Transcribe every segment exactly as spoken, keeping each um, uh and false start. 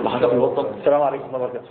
السلام عليكم ورحمة الله وبركاته.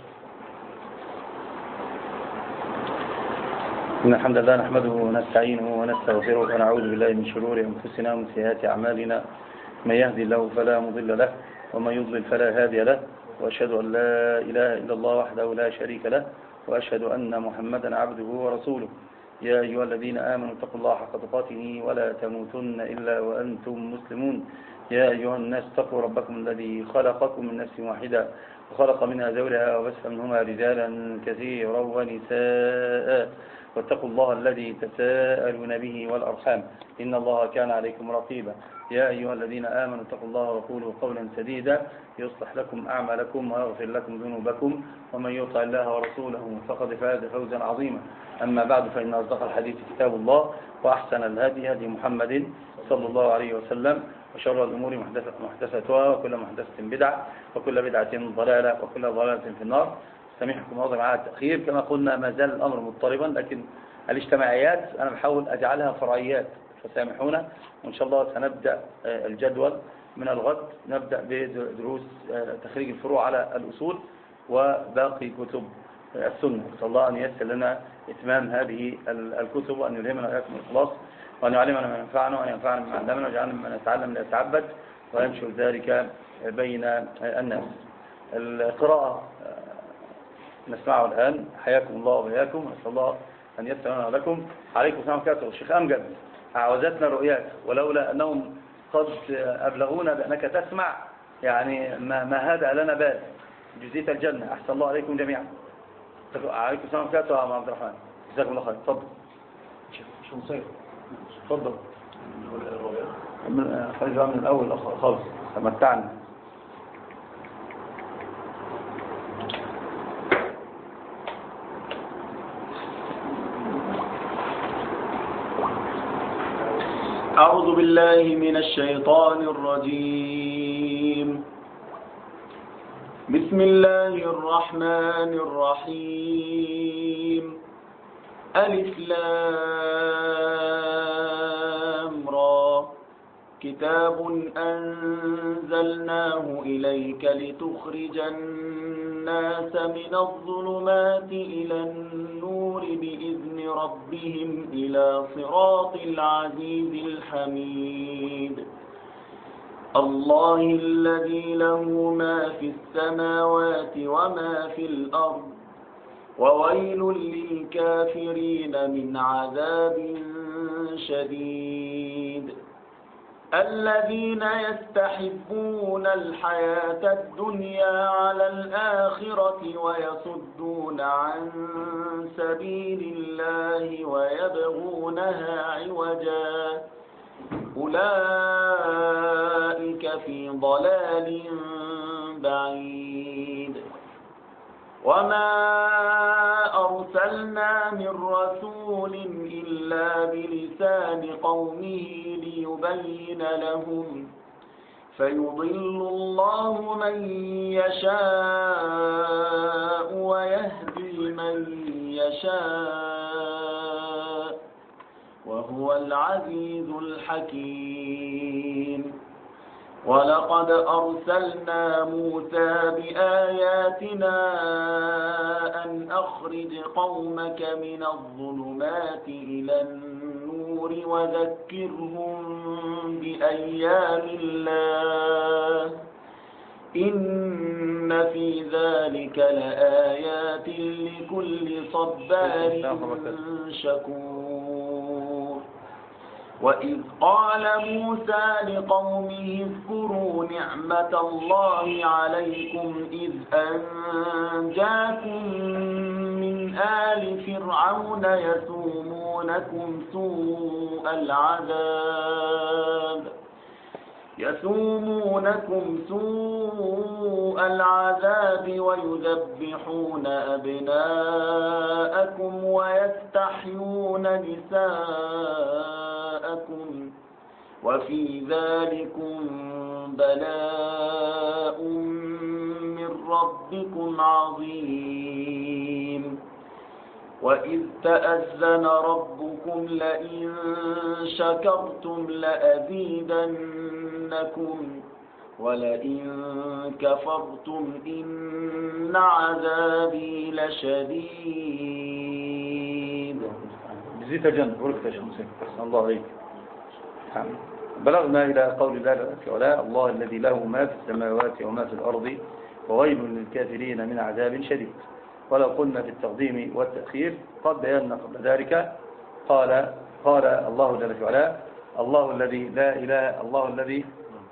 إن الحمد لله نحمده ونستعينه ونستغفره ونعوذ بالله من شرور أنفسنا ومن سيئات أعمالنا. من يهدي الله فلا مضل له ومن يضلل فلا هادي له، وأشهد أن لا إله إلا الله وحده لا شريك له، وأشهد أن محمدا عبده ورسوله. يا أيها الذين آمنوا اتقوا الله حق تقاته ولا تموتن إلا وأنتم مسلمون. يا أيها الناس اتقوا ربكم الذي خلقكم من نفس واحدة وخلق منها زوجها وبث منهما رجالا كثيرا ونساء، واتقوا الله الذي تساءلون به والأرحام إن الله كان عليكم رقيبا. يا أيها الذين آمنوا اتقوا الله وقولوا قولا سديدا يصلح لكم أعمالكم ويغفر لكم ذنوبكم، ومن يطع الله ورسوله فقد فاز فوزا عظيما. أما بعد، فإن أصدق الحديث كتاب الله، وأحسن الهدي هدي محمد صلى الله عليه وسلم، وشر الأمور محدثاتها، وكل محدثة بدعة، وكل بدعة ضلالة، وكل ضلالة في النار. سامحكم الله مع التأخير، كما قلنا ما زال الأمر مضطربا، لكن الاجتماعيات أنا بحاول أجعلها فرعيات، فسامحونا. وإن شاء الله سنبدأ الجدول من الغد، نبدأ بدروس تخريج الفروع على الأصول وباقي كتب السنة. نسأل الله أن ييسر لنا إتمام هذه الكتب، وأن يلهمنا وإياكم الإخلاص، وأن يعلمنا ما ينفعنا، وأن ينفعنا بما علمنا، ويجعلنا ممن نتعلم ليتعبد وينشر ذلك بين الناس. القراءة نسمعه الآن، حياكم الله وبياكم، نسأل الله أن ييسر لنا ولكم. عليكم السلام عليكم. الشيخ أمجد، أعوزتنا رؤياك، ولولا أنهم قد أبلغونا بأنك تسمع يعني ما, ما هذا لنا بال. جزيت الجنة، أحسن الله عليكم جميعا. عليكم السلام عليكم يا عبد الرحمن، جزاكم الله خير. تفضل شو مصير، تفضل. خلينا من الأول خالص، تمتعنا. أعوذ بالله من الشيطان الرجيم. بسم الله الرحمن الرحيم. ألف لام را. كتاب أنزلناه إليك لتخرج الناس من الظلمات إلى النور بإذن ربهم إلى صراط العزيز الحميد. الله الذي له ما في السماوات وما في الأرض، وويل للكافرين من عذاب شديد. الذين يستحبون الحياة الدنيا على الآخرة ويصدون عن سبيل الله ويبغونها عوجا، أولئك في ضلال بعيد. وما أرسلنا من رسول إلا بلسان قومه ليبين لهم، فيضل الله من يشاء ويهدي من يشاء، وهو العزيز الحكيم. ولقد أرسلنا موسى بآياتنا أن أخرج قومك من الظلمات إلى النور وذكرهم بأيام الله، إن في ذلك لآيات لكل صبار شكور. وإذ قال موسى لقومه اذكروا نعمة الله عليكم إذ أنجاكم من آل فرعون يسومونكم سوء العذاب يسومونكم سوء العذاب ويذبحون أبناءكم ويستحيون نساءكم، وفي ذلكم بلاء من ربكم عظيم. وإذ تأذن ربكم لئن شكرتم لأزيدنكم ولئن كفرتم إن عذابي لشديد. بزيت جنب وركت شمس الله عليك. بلغنا إلى قول الله جل وعلا الله الذي له ما في السماوات وما في الأرض وويل للكافرين من عذاب شديد. ولو قلنا في التقديم والتأخير قد بينا قبل ذلك قال قال الله جل وعلا الله الذي لا إله الله الذي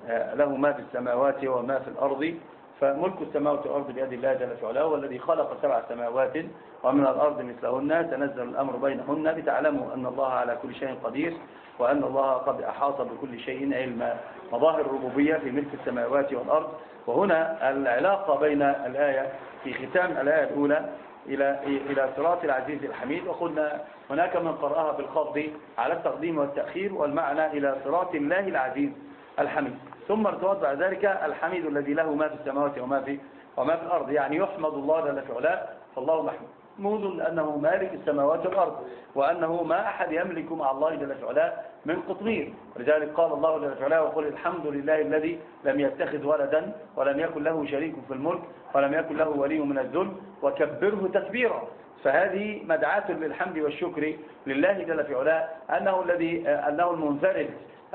له ما في السماوات وما في الأرض. فملك السماوات والأرض بيد الله جل وعلا والذي خلق سبع سماوات ومن الأرض مثلهن تنزل الأمر بينهن لتعلموا أن الله على كل شيء قدير وأن الله قد أحاط بكل شيء علما. مظاهر الربوبية في ملك السماوات والأرض. وهنا العلاقة بين الآية في ختام الآية الأولى إلى إلى صراط العزيز الحميد. وقلنا هناك من قرأها بالخفض على التقديم والتأخير والمعنى إلى صراط الله العزيز الحميد. ثم ارتبط بعد ذلك الحميد الذي له ما في السماوات وما في وما في الأرض، يعني يحمد الله جل وعلا. فالله محمود لأنه مالك السماوات والأرض وأنه ما أحد يملك مع الله جل وعلا من قطمير. ولذلك قال الله جل وعلا وقل الحمد لله الذي لم يتخذ ولدا ولم يكن له شريك في الملك ولم يكن له ولي من الذل وكبره تكبيرا. فهذه مدعاة للحمد والشكر لله جل وعلا أنه الذي أنه المنفرد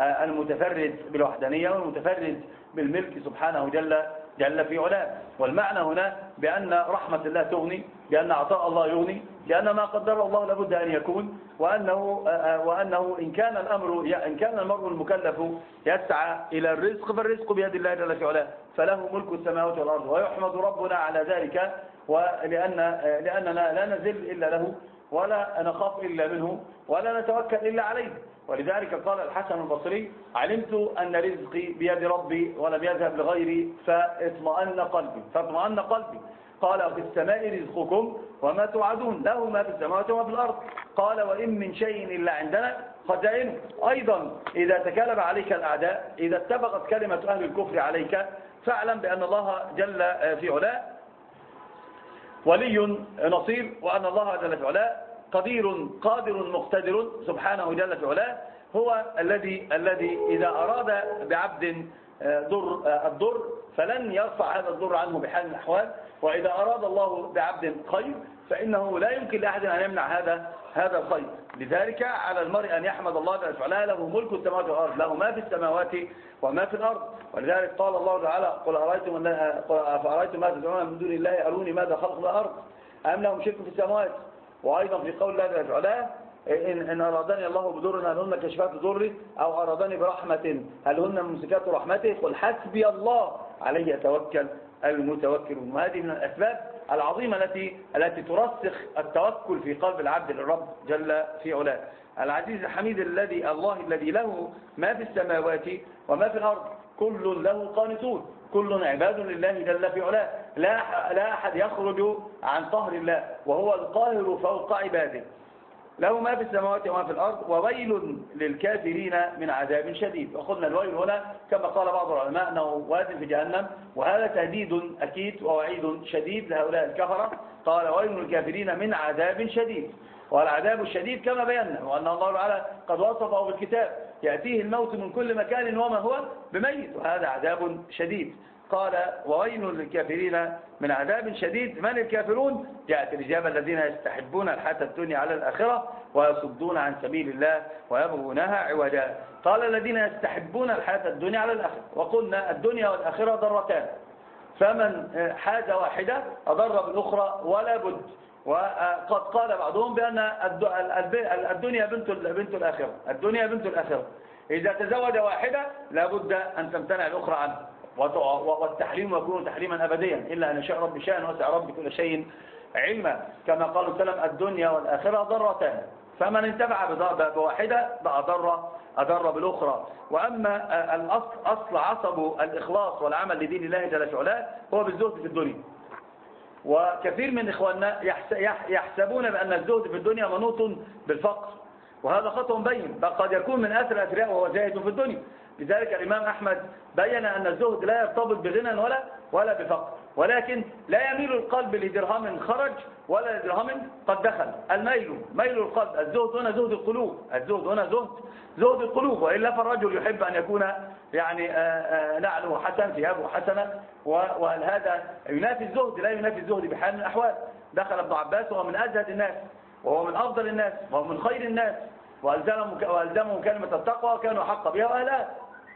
المتفرد بالوحدانية والمتفرد بالملك سبحانه جل جل في علاه. والمعنى هنا بأن رحمة الله تغني، بأن عطاء الله يغني، بأن ما قدر الله لابد أن يكون، وأنه وأنه إن كان الأمر إن كان المرء المكلف يسعى إلى الرزق فالرزق بيد الله جل في علاه، فله ملك السماوات والأرض. ويحمد ربنا على ذلك، ولأن لأننا لا نزل إلا له ولا نخاف إلا منه ولا نتوكل إلا عليه. ولذلك قال الحسن البصري علمت أن رزقي بيد ربي ولم يذهب لغيري فاطمأن قلبي فاطمأن قلبي قال في السماء رزقكم وما توعدون له ما في السماوات وما في الأرض. قال وإن من شيء إلا عندنا خزائنه. أيضا إذا تكالب عليك الأعداء، إذا اتفقت كلمة أهل الكفر عليك، فاعلم بأن الله جل في علاه ولي نصير، وأن الله جل في علاه قدير قادر مقتدر سبحانه جل في علاه. هو الذي الذي إذا أراد بعبد ضر الضر فلن يرفع هذا الضر عنه بحال من الأحوال، وإذا أراد الله بعبد خير فإنه لا يمكن لأحد أن يمنع هذا هذا الخير. لذلك على المرء أن يحمد الله جل وعلا له ملك السماوات والأرض، له ما في السماوات وما في الأرض. ولذلك قال الله تعالى قل أرأيتم أفأرأيتم ما تدعون من دون الله أروني ماذا خلق الأرض أم لهم شرك في السماوات. وأيضا في قول الله جل وعلا إن, إن أرادني الله بضر هل هن كشفات ضري أو أرادني برحمة هل هن ممسكات رحمته قل حسبي الله عليه يتوكل المتوكلون. وهذه من الأسباب العظيمة التي التي ترسخ التوكل في قلب العبد للرب جل في علاه. العزيز الحميد الذي الله الذي له ما في السماوات وما في الأرض كل له قانتون، كل عباد لله جل في علاه. لا لا أحد يخرج عن قهر الله، وهو القاهر فوق عباده. له ما في السماوات وما في الأرض وويل للكافرين من عذاب شديد. وقلنا الويل هنا كما قال بعض العلماء أنه واد في جهنم، وهذا تهديد أكيد ووعيد شديد لهؤلاء الكفرة. قال ويل للكافرين من عذاب شديد. والعذاب الشديد كما بينا وأن الله تعالى قد وصفه بالكتاب يأتيه الموت من كل مكان وما هو بميت، وهذا عذاب شديد. قال وويل للكافرين من عذاب شديد. من الكافرون؟ جاءت الإجابة الذين يستحبون الحياة الدنيا على الآخرة ويصدون عن سبيل الله ويبغونها عوجا. قال الذين يستحبون الحياة الدنيا على الآخرة. وقلنا الدنيا والآخرة ضرتان، فمن حاجة واحدة أضر بالأخرى ولا بد. وقد قال بعضهم بأن الدنيا بنت بنت الآخرة، الدنيا بنت الآخرة. إذا تزوج واحدة لابد أن تمتنع الأخرى عنه، والتحريم يكون تحريما أبديا إلا أن يشاء رب شاء وسع رب كل شيء علما، كما قال وسلم الدنيا والآخرة ضرتان، فمن انتفع بواحدة أضر أضر بالأخرى. وأما الأصل أصل عصب الإخلاص والعمل لدين الله جل وعلا هو بالزهد في الدنيا. وكثير من إخواننا يحسبون بأن الزهد في الدنيا منوط بالفقر، وهذا خطأ بين، قد يكون من أثر أثرياء وهو زاهد في الدنيا. لذلك الإمام أحمد بين أن الزهد لا يرتبط بغنى ولا ولا بفقر، ولكن لا يميل القلب لدرهم خرج ولا لدرهم قد دخل. الميل ميل القلب، الزهد هنا زهد القلوب، الزهد هنا زهد زهد القلوب، وإلا فالرجل يحب أن يكون يعني نعله حسن، ثيابه حسنة، وهل هذا ينافي الزهد؟ لا ينافي الزهد بحال من الأحوال. دخل ابن عباس وهو من أزهد الناس، وهو من أفضل الناس، وهو من خير الناس، وألزمهم كلمة التقوى وكانوا حق بها وأهلها.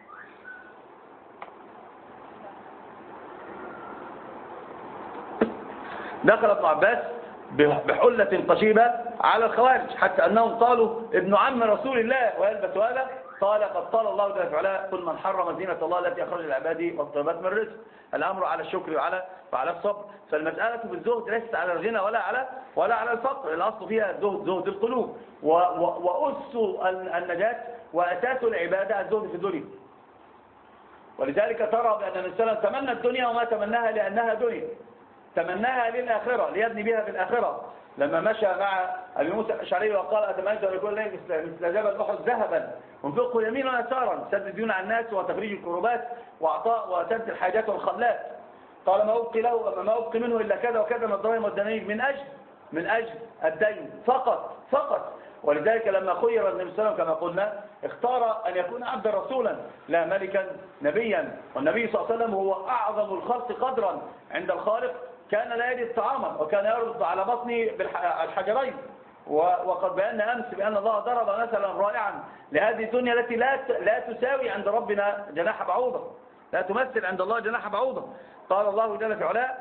دخل ابن عباس بحلة قشيبة على الخوارج، حتى أنهم قالوا ابن عم رسول الله ويلبس هذا. قال قد قال الله جل وعلا قل من حرم زينة الله التي أخرج لعباده والطيبات من الرزق. الأمر على الشكر وعلى وعلى الصبر. فالمسألة بالزهد ليست على الغنى ولا على ولا على الفقر، الأصل فيها الزهد زهد القلوب، وأس النجاة وأساس العبادة الزهد في الدنيا. ولذلك ترى بأن النبي صلى الله عليه وسلم تمنى الدنيا وما تمناها لأنها دنيا، تمناها للآخرة ليبني بها في الآخرة. لما مشى مع أبي موسى الأشعري وقال أتمنيت أن يكون لي مثل جبل أحد ذهبا انفقه يمينا ويسارا، سد الديون عن الناس وتفريج الكروبات وأعطاء وسد الحاجات والخلات. قال ما أبقي له ما أبقي منه إلا كذا وكذا من الدراهم والدنانير من أجل من أجل الدين فقط فقط. ولذلك لما خير النبي صلى الله عليه وسلم كما قلنا اختار أن يكون عبدا رسولا لا ملكا نبيا. والنبي صلى الله عليه وسلم هو أعظم الخلق قدرا عند الخالق، كان لا يجد طعاما وكان يرد على بطنه بالحجرين. وقد بينا أمس بأن الله ضرب مثلا رائعا لهذه الدنيا التي لا لا تساوي عند ربنا جناح بعوضة، لا تمثل عند الله جناح بعوضة. قال الله جل في علاه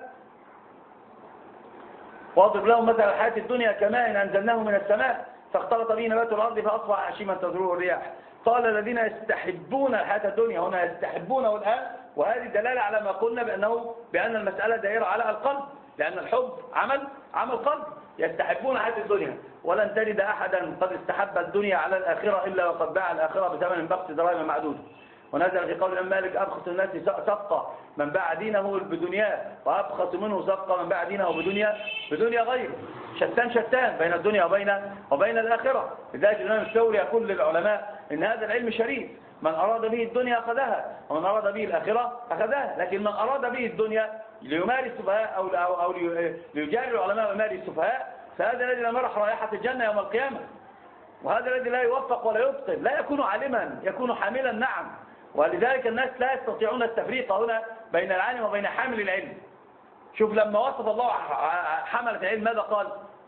واضرب لهم مثل الحياة الدنيا كماء أنزلناه من السماء فاختلط به نبات الأرض فأصبح هشيما تذروه الرياح. قال الذين يستحبون الحياة الدنيا، هنا يستحبونه الآن، وهذه دلالة على ما قلنا بأنه بأن المسألة دائرة على القلب، لأن الحب عمل عمل قلب. يستحبون الحياة الدنيا، ولن تجد أحدا قد استحب الدنيا على الآخرة إلا وقد باع الآخرة بثمن بخس دراهم معدودة. ونزل في قول مالك أبخس الناس صفقة من باع دينه بدنياه، وأبخس منه صفقة من باع دينه بدنيا بدنيا غيره. شتان شتان بين الدنيا وبين وبين الآخرة. لذلك الإمام الثوري يقول للعلماء إن هذا العلم شريف، من أراد به الدنيا أخذها ومن أراد به الآخرة أخذها. لكن من أراد به الدنيا ليماري السفهاء أو أو, أو ليجاري العلماء ويماري السفهاء، فهذا الذي لم يرح رائحة الجنة يوم القيامة. وهذا الذي لا يوفق ولا يبطل، لا يكون عالما، يكون حاملا نعم. ولذلك الناس لا يستطيعون التفريق هنا بين العالم وبين حامل العلم. شوف لما وصف الله حملة العلم ماذا قال؟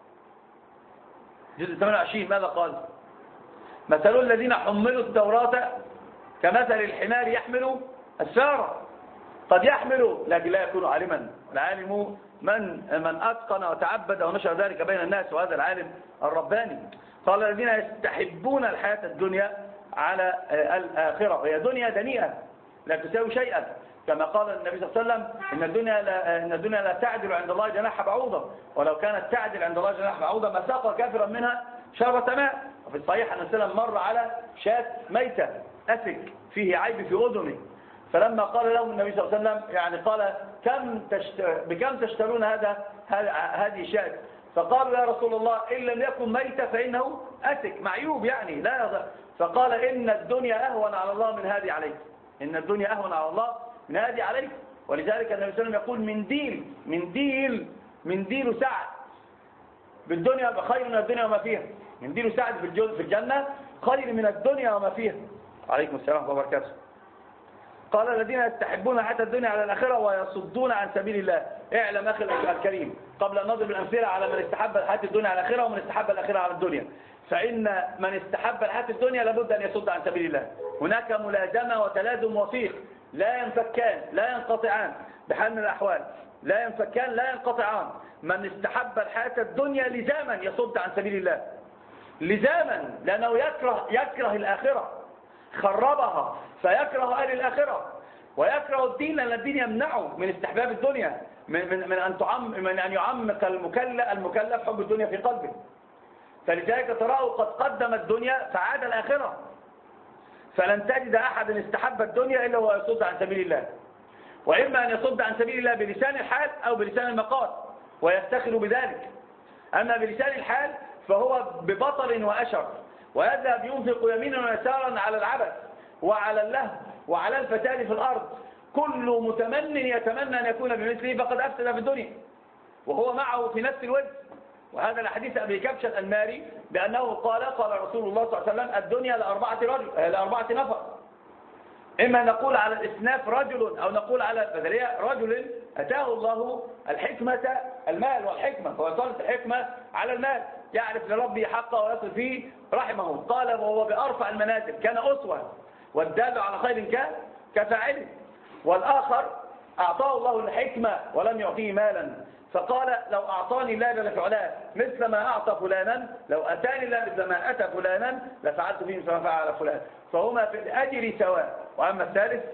جزء ثمانية وعشرين ماذا قال؟ مثل الذين حملوا التوراة كمثل الحمار يحمل أسفارا. قد يحمل لكن لا يكون عالما. العالم من من أتقن وتعبد ونشر ذلك بين الناس، وهذا العالم الرباني. قال الذين يستحبون الحياة الدنيا على الآخرة، وهي دنيا دنيئة لا تساوي شيئا، كما قال النبي صلى الله عليه وسلم إن الدنيا لا, إن الدنيا لا تعدل عند الله جناح بعوضة، ولو كانت تعدل عند الله جناح بعوضة ما ساق كافرا منها شربة ماء. وفي الصحيح أن السلام مر على شاة ميتة أسك فيه عيب في أذنه، فلما قال له النبي صلى الله عليه وسلم يعني قال كم تشت... بكم تشترون هذا هذه الشاة؟ فقالوا يا رسول الله إن لم يكن ميتة فإنه أسك معيوب يعني لا يضع. فقال إن الدنيا أهون على الله من هذه عليك، إن الدنيا أهون على الله من هذه عليك. ولذلك النبي صلى الله عليه وسلم يقول من ديل من ديل من ديل سعد بالدنيا خير من الدنيا وما فيها. من ديل سعد في الجنة خير من الدنيا وما فيها. عليكم السلام ورحمة الله وبركاته. قال الذين يستحبون الحياة الدنيا على الآخرة ويصدون عن سبيل الله. اعلم أخي الكريم قبل أن نضرب الأمثلة على من استحب الحياة الدنيا على الآخرة ومن استحب الآخرة على الدنيا، فإن من استحب الحياة الدنيا لابد أن يصد عن سبيل الله. هناك ملازمة وتلازم وثيق لا ينفكان لا ينقطعان بحال من الأحوال، لا ينفكان لا ينقطعان. من استحب الحياة الدنيا لزاما يصد عن سبيل الله، لزاما، لأنه يكره يكره الآخرة، خربها فيكره أهل الآخرة، ويكره الدين لأن الدين يمنعه من استحباب الدنيا، من من من أن تعم من أن يعمق المكلف المكلف حب الدنيا في قلبه. فلذلك تراه قد قدم الدنيا فعاد الآخرة. فلن تجد أحد استحب الدنيا إلا هو يصد عن سبيل الله، وإما أن يصد عن سبيل الله بلسان الحال أو بلسان المقال ويفتخر بذلك. أما بلسان الحال فهو ببطل وأشر، ويذهب ينفق يمينا ويسارا على العبث وعلى اللهو وعلى الفساد في الأرض كل متمن يتمنى أن يكون بمثله فقد أفسد في الدنيا، وهو معه في نفس الوزن. وهذا الحديث أبي كبش الأنماري بأنه قال قال رسول الله صلى الله عليه وسلم الدنيا لأربعة رجل لأربعة نفر، إما نقول على الإسناف رجل أو نقول على البدلية رجل أتاه الله الحكمة المال والحكمة، فوصلت الحكمة على المال، يعرف لربه حقه ويصل فيه رحمه. قال وهو بأرفع المنازل كان أسوة، والدال على خير كفاعله. والآخر أعطاه الله الحكمة ولم يعطيه مالا، فقال لو أعطاني الله جل في علاه مثل ما أعطى فلانا، لو أتاني الله مثل ما أتى فلانا لفعلت فيه مثل ما فعل فلان، فهما في الأجر سواء. وأما الثالث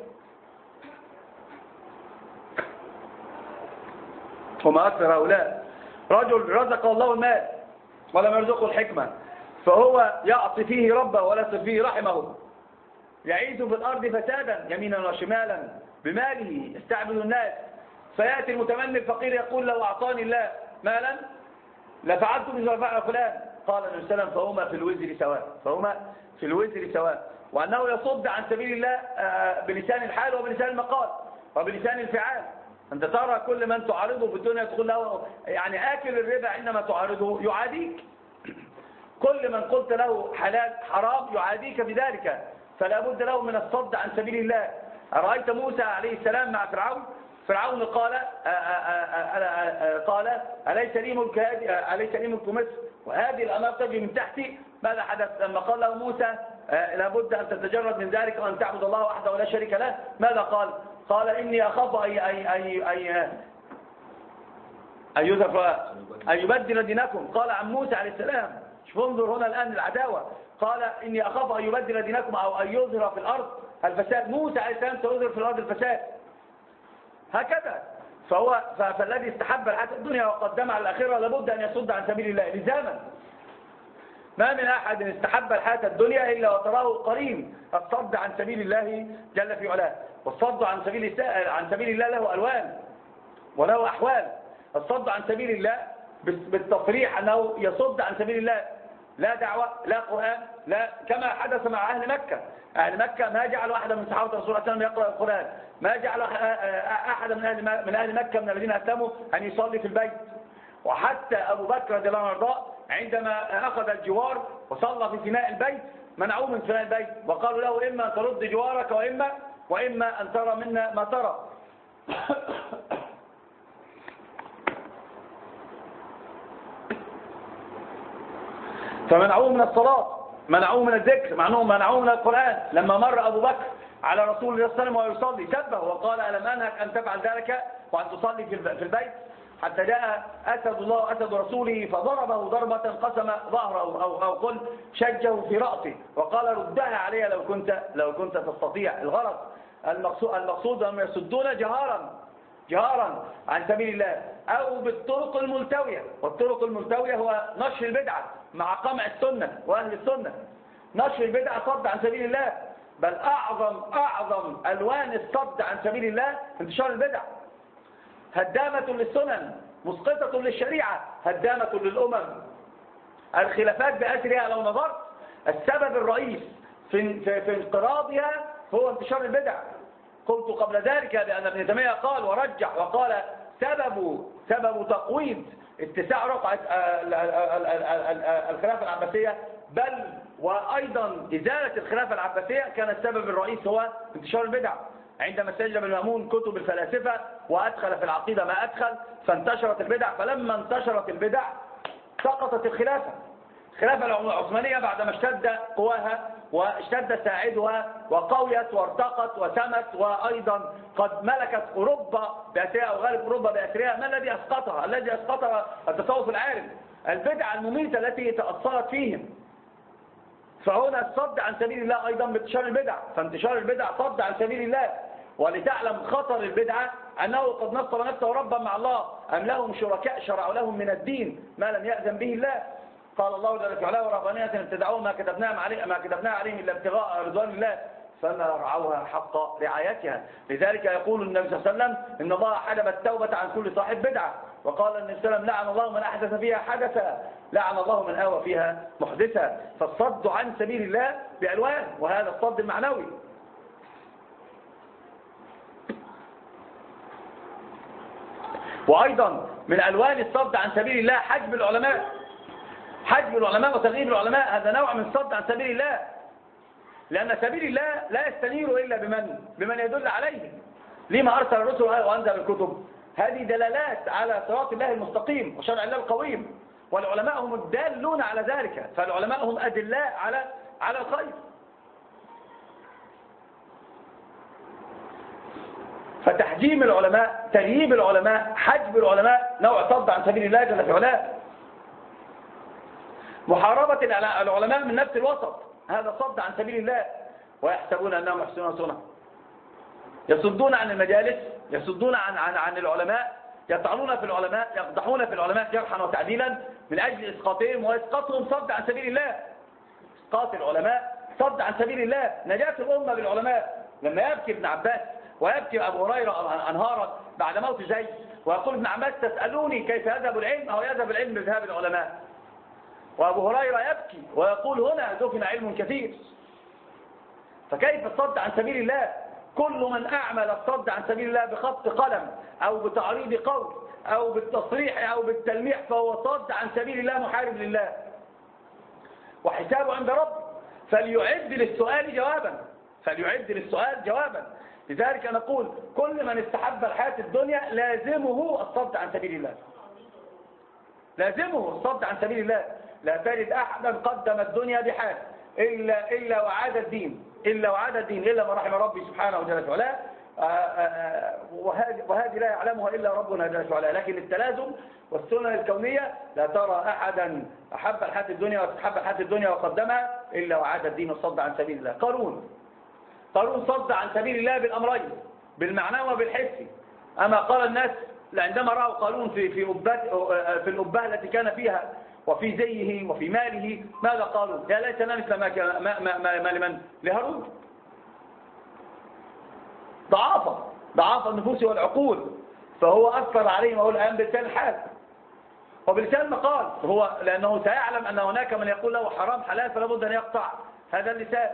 هما أكثر هؤلاء رجل رزق الله المال ولم يرزقه الحكمة، فهو يعطي فيه ربه ولا يصل فيه رحمه، يعيش في الأرض فسادا يمينا وشمالا بماله يستعبد الناس. فيأتي المتمني الفقير يقول لو أعطاني الله مالا لفعلت مثل ما فعل فلان. قال النبي صلى الله عليه وسلم فهما في الوزر سواء، فهما في الوزر سواء. وأنه يصد عن سبيل الله بلسان الحال وبلسان المقال وبلسان الفعال. أنت ترى كل من تعارضه في الدنيا تقول له يعني آكل الربا، عندما تعارضه يعاديك. كل من قلت له حلال حرام يعاديك بذلك، فلا بد له من الصد عن سبيل الله. أرأيت موسى عليه السلام مع فرعون؟ فرعون قال آآ آآ آآ قال أليس لي ملك أليس لي ملك مصر وهذه الأنهار تجري من تحتي؟ ماذا حدث لما قال له موسى لابد أن تتجرد من ذلك وأن تعبد الله وحده ولا شريك له؟ ماذا قال؟ قال إني أخاف أي أي أي أي أن يبدل دينكم. قال عن موسى عليه السلام، شوف انظر هنا الآن العداوة، قال إني أخاف أن يبدل دينكم أو أن يظهر في الأرض الفساد. موسى عليه السلام سيظهر في الأرض الفساد هكذا. فهو فالذي استحب الحياة الدنيا وقدم على الآخرة لابد أن يصد عن سبيل الله لزاما. ما من أحد استحب الحياة الدنيا إلا وتراه قرين الصد عن سبيل الله جل في علاه. والصد عن سبيل عن سبيل الله له ألوان وله أحوال. الصد عن سبيل الله بالتصريح أنه يصد عن سبيل الله، لا دعوة لا قرآن لا، كما حدث مع أهل مكة. أهل مكة ما جعلوا أحدا من صحابة رسول الله صلى الله عليه وسلم يقرأ القرآن، ما جعل أحدا من أهل من أهل مكة من الذين أسلموا أن يصلي في البيت. وحتى أبو بكر رضي الله عنه عندما أخذ الجوار وصلى في فناء البيت منعوه من فناء البيت، وقالوا له إما أن ترد جوارك وإما وإما أن ترى منا ما ترى. فمنعوه من الصلاة، منعوه من الذكر، منعوه من القرآن. لما مر أبو بكر على رسول الله صلى الله عليه وسلم ويصلي سبه وقال ألم أنهك أن تفعل ذلك وأن تصلي في البيت؟ حتى جاء أسد الله وأسد رسوله فضربه ضربة قسم ظهره أو أو قل شجه في رأسه وقال ردها علي لو كنت لو كنت تستطيع. الغرض المقصود المقصود أن يصدون جهارا جهارا عن سبيل الله أو بالطرق الملتوية. والطرق الملتوية هو نشر البدعة مع قمع السنة وأهل السنة. نشر البدعة صد عن سبيل الله، بل أعظم أعظم ألوان الصد عن سبيل الله انتشار البدع. هدامة للسنن، مسقطة للشريعة، هدامة للأمم. الخلافات بأسرها لو نظرت السبب الرئيس في في, في انقراضها هو انتشار البدع. قلت قبل ذلك بأن ابن تيمية قال ورجح وقال سبب سبب تقويض اتساع رقعة الخلافة العباسية، بل وأيضا إزالة الخلافة العباسية كان السبب الرئيس هو انتشار البدع. عندما استجلب المأمون كتب الفلاسفة وأدخل في العقيدة ما أدخل فانتشرت البدع. فلما انتشرت البدع سقطت الخلافة. الخلافة العثمانية بعدما اشتد قواها واشتد ساعدها وقويت وارتقت وسمت وأيضا قد ملكت أوروبا بأسرها أو غالب أوروبا بأسرها، ما الذي أسقطها؟ الذي أسقطها التصوف العارف، البدع المميتة التي تأثرت فيهم. فهنا الصد عن سبيل الله أيضا بانتشار البدع، فانتشار البدع صد عن سبيل الله. ولتعلم خطر البدعة أنه قد نصب نفسه ربا مع الله، أم لهم شركاء شرعوا لهم من الدين ما لم يأذن به الله. قال الله جل وعلا ورهبانية ابتدعوها ما كتبناها عليهم ما كتبناها عليهم إلا ابتغاء رضوان الله فما رعوها حق رعايتها. لذلك يقول النبي صلى الله عليه وسلم إن الله حجب التوبة عن كل صاحب بدعة. وقال النبي صلى الله عليه وسلم لعن الله من أحدث فيها حدثا، لعن الله من آوى فيها محدثا. فالصد عن سبيل الله بألوان، وهذا الصد المعنوي. وأيضا من ألوان الصد عن سبيل الله حجب العلماء، حجب العلماء وتغييب العلماء، هذا نوع من الصد عن سبيل الله، لأن سبيل الله لا يستنير إلا بمن بمن يدل عليه. لما أرسل الرسل وأنزل الكتب؟ هذه دلالات على صراط الله المستقيم وشرع الله القويم، والعلماء هم الدالون على ذلك، فالعلماء هم أدلاء على على الخير. فتحجيم العلماء، تغييب العلماء، حجب العلماء نوع صد عن سبيل الله جل في علاه. محاربة العلماء من نفس الوسط، هذا صد عن سبيل الله، ويحسبون أنهم يحسنون صنعا. يصدون عن المجالس، يصدون عن عن عن العلماء، يطعنون في العلماء، يقدحون في العلماء جرحا وتعديلا من أجل إسقاطهم، وإسقاطهم صد عن سبيل الله. إسقاط العلماء صد عن سبيل الله، نجاة الأمة بالعلماء. لما يبكي ابن عباس ويبكي أبو هريرة أنهارا بعد موت زيد، ويقول ابن عباس تسألوني كيف يذهب العلم، أو يذهب العلم بذهاب العلماء. وأبو هريرة يبكي ويقول هنا دفن علم كثير. فكيف الصد عن سبيل الله؟ كل من أعمل الصد عن سبيل الله بخط قلم أو بتعريض قول أو بالتصريح أو بالتلميح فهو صد عن سبيل الله، محارب لله، وحسابه عند ربه. فليعد للسؤال جوابا، فليعد للسؤال جوابا. لذلك نقول كل من استحب الحياة الدنيا لازمه الصد عن سبيل الله، لازمه الصد عن سبيل الله. لا تجد أحدا قدم الدنيا بحال إلا إلا وعاد الدين، إلا وعاد الدين إلا ما رحم ربي سبحانه وجل وعلا. وهذه وهذه لا يعلمها إلا ربنا جل وعلا. لكن التلازم والسنن الكونية لا ترى أحدا أحب الحياة الدنيا واستحب الحياة الدنيا وقدمها إلا وعاد الدين وصد عن سبيل الله. قارون قارون صد عن سبيل الله بالأمرين، بالمعنى وبالحسي. أما قال الناس عندما رأوا قارون في في في الأبهة التي كان فيها وفي زيه وفي ماله، ماذا قالوا؟ يا ليتنا مثل ما ما ما, ما, ما لمن لهارون. ضعاف ضعاف النفوس والعقول، فهو أثر عليهم وهو الآن بلسان الحال وبلسان مقال، هو لأنه سيعلم أن هناك من يقول له حرام حلال فلا بد أن يقطع هذا اللسان،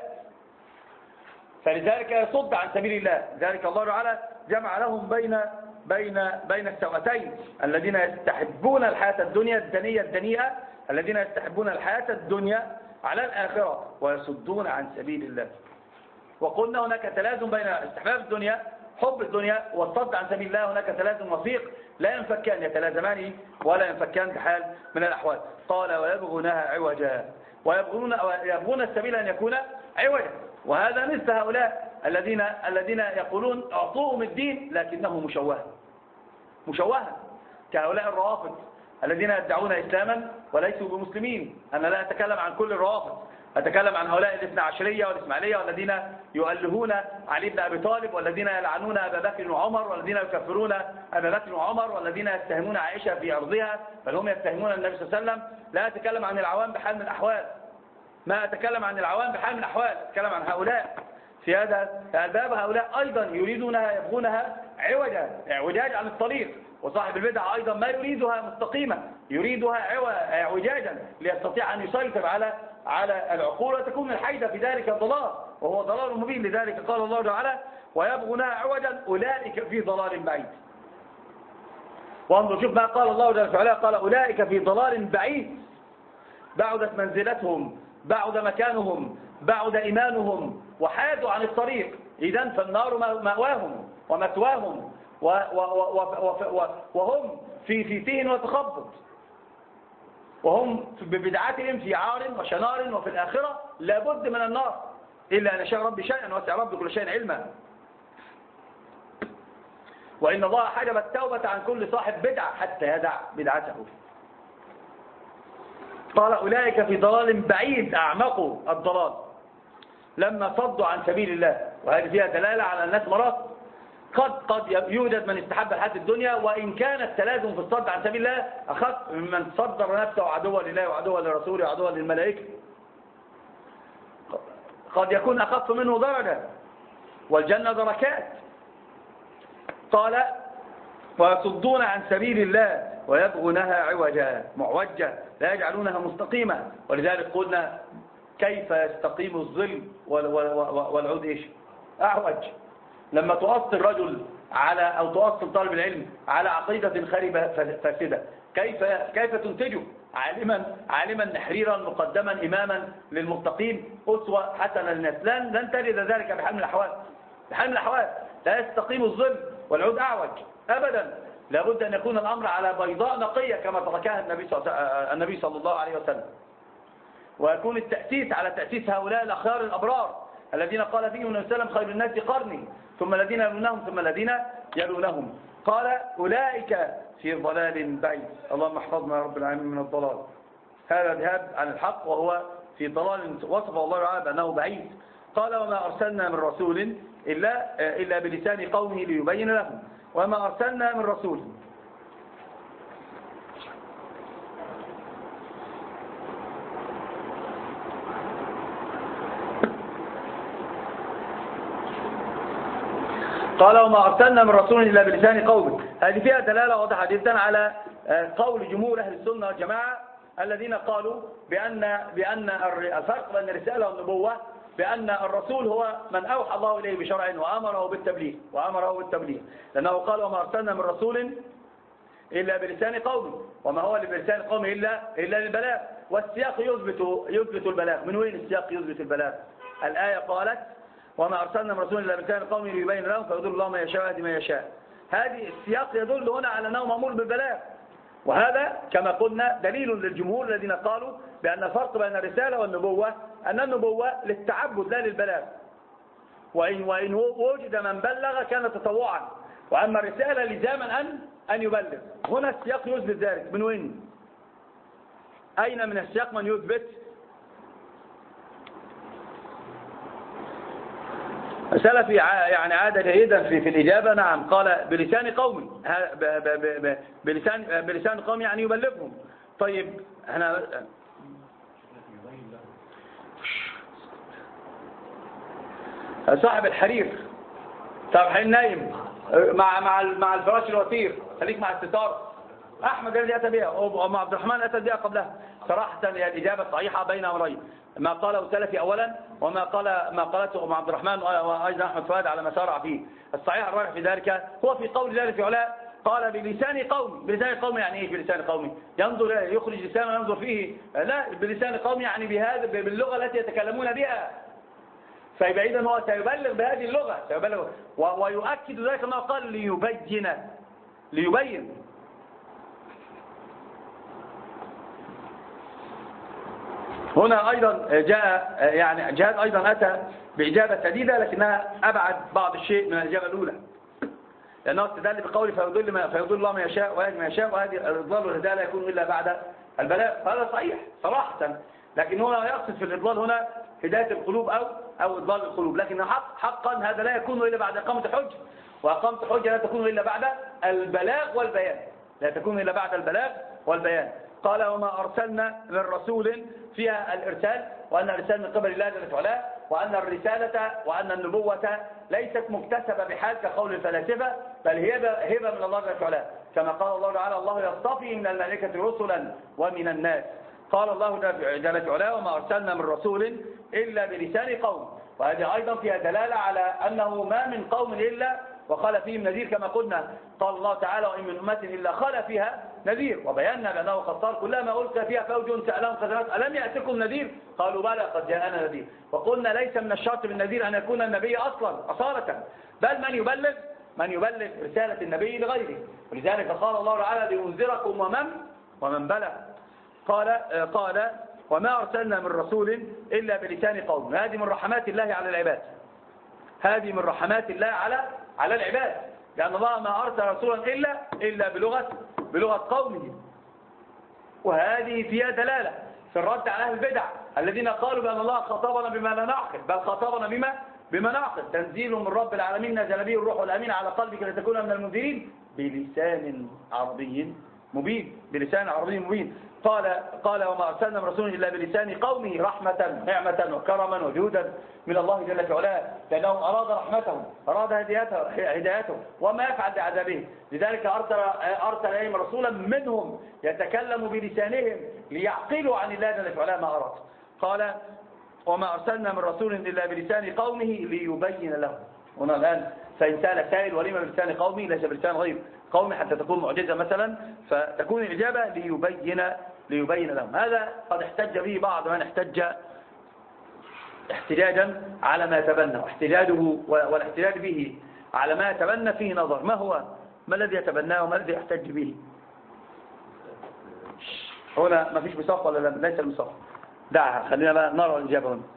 فلذلك يصد عن سبيل الله. ذلك الله تعالى جمع لهم بين بين بين السوأتين، الذين يستحبون الحياة الدنيا الدنية الدنيئة، الذين يستحبون الحياة الدنيا على الآخرة ويصدون عن سبيل الله. وقلنا هناك تلازم بين استحباب الدنيا، حب الدنيا، والصد عن سبيل الله، هناك تلازم وثيق لا ينفكان، يتلازمان ولا ينفكان بحال من الأحوال. قال ويبغونها عوجا، ويبغون يبغون السبيل أن يكون عوجا. وهذا مثل هؤلاء الذين الذين يقولون اعطوهم الدين لكنه مشوه مشوها، كهؤلاء الروافض الذين يدعون إسلاما وليسوا بمسلمين. أنا لا أتكلم عن كل الروافض، أتكلم عن هؤلاء الاثنى عشرية والإسماعيلية والذين يؤلهون علي بن أبي طالب، والذين يلعنون أبا بكر وعمر، والذين يكفرون أبا بكر وعمر، والذين يتهمون عائشة في أرضها بل هم يتهمون النبي صلى الله عليه وسلم. لا أتكلم عن العوام بحال من الأحوال، ما أتكلم عن العوام بحال من الأحوال، أتكلم عن هؤلاء في هذا الباب. هؤلاء أيضا يريدونها يبغونها عوجا، اعوجاج عن الطريق. وصاحب البدعة أيضا ما يريدها مستقيمة، يريدها اعوجاجا ليستطيع أن يسيطر على على العقول وتكون الحيدة في ذلك الضلال، وهو ضلال مبين. لذلك قال الله تعالى ويبغونها عوجا أولئك في ضلال بعيد. وانظر شوف ما قال الله جل وعلا، قال أولئك في ضلال بعيد، بعدت منزلتهم، بعد مكانهم، بعد إيمانهم، وحادوا عن الطريق. إذن فالنار مأواهم ومثواهم، وهم في في تيه وتخبط، وهم ببدعاتهم في عار وشنار، وفي الآخرة لابد من النار إلا أن يشاء ربي شيئا وسع ربي كل شيء علما. وإن الله حجب التوبة عن كل صاحب بدعة حتى يدع بدعته. قال أولئك في ضلال بعيد، أعمقوا الضلال لما صدوا عن سبيل الله. وهذه فيها دلالة على الناس مرات قد قد يوجد من استحب الحياة الدنيا، وإن كان التلازم في الصد عن سبيل الله أخف ممن صدر نفسه عدوا لله وعدوا لرسوله وعدوا للملائكة، قد يكون أخف منه درجة، والجنة دركات. قال ويصدون عن سبيل الله ويبغونها عوجا، معوجة، لا يجعلونها مستقيمة. ولذلك قلنا كيف يستقيم الظل والعود ايش؟ أعوج. لما تؤصل رجل على أو توصل طالب العلم على عقيدة خاربة فاسدة؟ كيف كيف تنتجه عالما عالما نحريرا مقدما إماما للمتقين أسوة حسنة للناس؟ لن لن تجد ذلك بحال من الأحوال. بحال من الأحوال لا يستقيم الظل والعود أعوج أبدا. لابد أن يكون الأمر على بيضاء نقية كما تركها النبي النبي صلى الله عليه وسلم، ويكون التأسيس على تأسيس هؤلاء الأخيار الأبرار الذين قال فيهم النبي صلى الله عليه وسلم: خير الناس قرني ثم الذين يلونهم ثم الذين يلونهم. قال: أولئك في ضلال بعيد. اللهم احفظنا يا رب العالمين من الضلال. هذا ذهاب عن الحق وهو في ضلال وصفه الله تعالى بأنه بعيد. قال: وما أرسلنا من رسول إلا, إلا بلسان قومه ليبين لهم. وما أرسلنا من رسول قال: وما أرسلنا من رسول إلا بلسان قومه. هذه فيها دلالة واضحة جدا على قول جمهور أهل السنة والجماعة الذين قالوا بأن بأن الفرق بين الرسالة والنبوة بأن الرسول هو من أوحى الله إليه بشرع وأمره بالتبليغ وأمره بالتبليغ لأنه قال: وما أرسلنا من رسول إلا بلسان قومه. وما هو بلسان قومه إلا إلا للبلاغ، والسياق يثبت يثبت البلاغ. من وين السياق يثبت البلاغ؟ الآية قالت: وما أرسلنا من رسول إلا بلسان قومه ليبين لهم فيضل الله ما يشاء ويهدي من يشاء. هذه السياق يدل هنا على أنه مأمور بالبلاغ، وهذا كما قلنا دليل للجمهور الذين قالوا بأن الفرق بين الرسالة والنبوة أن النبوة للتعبد لا للبلاغ، وإن, وإن وجد من بلغ كان تطوعا، وأما الرسالة لزاما أن أن يبلغ. هنا السياق يثبت ذلك. من وين؟ أين من السياق من يثبت؟ سلفي يعني عادة جيدا في في الإجابة. نعم، قال بلسان قوم، بلسان بلسان قوم يعني يبلغهم. طيب احنا صاحب الحرير صاحب الحرير نايم مع مع مع الفراش الوثير، خليك مع الستار. أحمد الذي أتى بها ومع عبد الرحمن أتى بها قبلها. صراحة هي الإجابة الصحيحة بين أمرين: ما قاله سلفي أولا، وما قال ما قالته مع عبد الرحمن وأيضا أحمد فؤاد على ما شرع فيه. الصحيح الراجح في ذلك هو في قول الله في علاه قال بلسان قوم. بلسان قوم يعني إيه بلسان قوم؟ ينظر يخرج لسانه ينظر فيه؟ لا، بلسان قوم يعني بهذا باللغة التي يتكلمون بها. فيبقى إذن هو سيبلغ بهذه اللغة، سيبلغ. ويؤكد ذلك ما قال: ليبين ليبين هنا أيضا جاء يعني جهاد أيضا أتى بإجابة سديدة لكنها أبعد بعض الشيء من الإجابة الأولى، لأنه استدل بقول فيضل ما فيضل الله ما يشاء ويهدي ما يشاء، وهذه الإضلال والهداية لا يكون إلا بعد البلاغ. فهذا صحيح صراحة، لكن هنا يقصد في الإضلال هنا هداية القلوب أو أو إضلال القلوب، لكن حق حقا هذا لا يكون إلا بعد إقامة الحجة، وإقامة الحجة لا تكون إلا بعد البلاغ والبيان، لا تكون إلا بعد البلاغ والبيان. قال: وما أرسلنا من رسول، فيها الإرسال، وأن الإرسال من قبل الله جل وعلا، وأن الرسالة وأن النبوة ليست مكتسبة بحال كقول الفلاسفة، بل هي هبة من الله جل وعلا، كما قال الله تعالى: الله يصطفي من الملائكة رسلا ومن الناس. قال الله جل وعلا: وما أرسلنا من رسول إلا بلسان قوم. وهذه أيضا فيها دلالة على أنه ما من قوم إلا وقال فيهم نذير، كما قلنا قال الله تعالى: وإن من أمة إلا خلا فيها نذير. وبينا بأنه قد صار كلما ألقى فيها فوج سألهم خزنات ألم يأتكم نذير؟ قالوا بلى قد جاءنا نذير. وقلنا ليس من الشرط بالنذير أن يكون النبي أصلا أصالة، بل من يبلغ من يبلغ رسالة النبي لغيره. ولذلك قال الله تعالى: لينذركم ومن ومن بلغ. قال قال وما أرسلنا من رسول إلا بلسان قوم. هذه من رحمات الله على العباد، هذه من رحمات الله على على العباد، لأن الله ما أرسل رسولا إلا إلا بلغة بلغة قومه. وهذه فيها دلالة في الرد على أهل البدع الذين قالوا بأن الله خاطبنا بما لا نعقل، بل خاطبنا بما بما نعقل. تنزيل من رب العالمين نزل به الروح الأمين على قلبك لتكون من المنذرين بلسان عربي مبين، بلسان عربي مبين. قال قال وما أرسلنا من رسول إلا بلسان قومه رحمة نعمة وكرما وجودا من الله جل وعلا، لأنه أراد رحمته، أراد هدايته هدايته وما يفعل بعذابه. لذلك أرسل أرسل إليهم رسولا منهم يتكلم بلسانهم ليعقلوا عن الله جل وعلا ما أراد. قال وما أرسلنا من رسول إلا بلسان قومه ليبين لهم. هنا الآن فإن سأل سائل ولما بلسان قومي ليس بلسان غير قومي حتى تكون معجزة مثلا، فتكون الإجابة ليبين ليبين لهم. هذا قد احتج به بعض من احتج احتجاجا على ما يتبنى، واحتجاجه والاحتجاج به على ما يتبنى فيه نظر. ما هو ما الذي يتبناه وما الذي يحتج به؟ هنا ما فيش مساق ولا لا؟ ليس المساق، دعها، خلينا بقى نرى الإجابة هنا.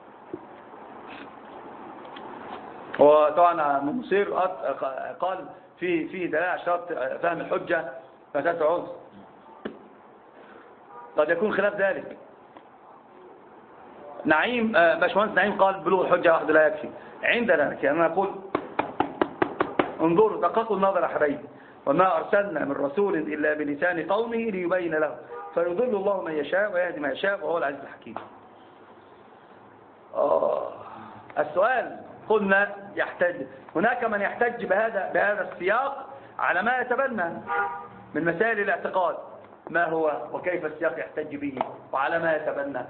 وطبعا مصير قال في في دلالة على شرط فهم الحجة مسألة عذر، قد يكون خلاف ذلك. نعيم باشمهندس نعيم قال بلوغ الحجة وحده لا يكفي عندنا. يعني أنا أقول انظروا دققوا النظر يا حبايبي، وما أرسلنا من رسول إلا بلسان قومه ليبين له فيضل الله من يشاء ويهدي من يشاء وهو العزيز الحكيم. آه. السؤال قلنا يحتج، هناك من يحتج بهذا بهذا السياق على ما يتبنى من مسائل الاعتقاد، ما هو وكيف السياق يحتج به وعلى ما يتبنى.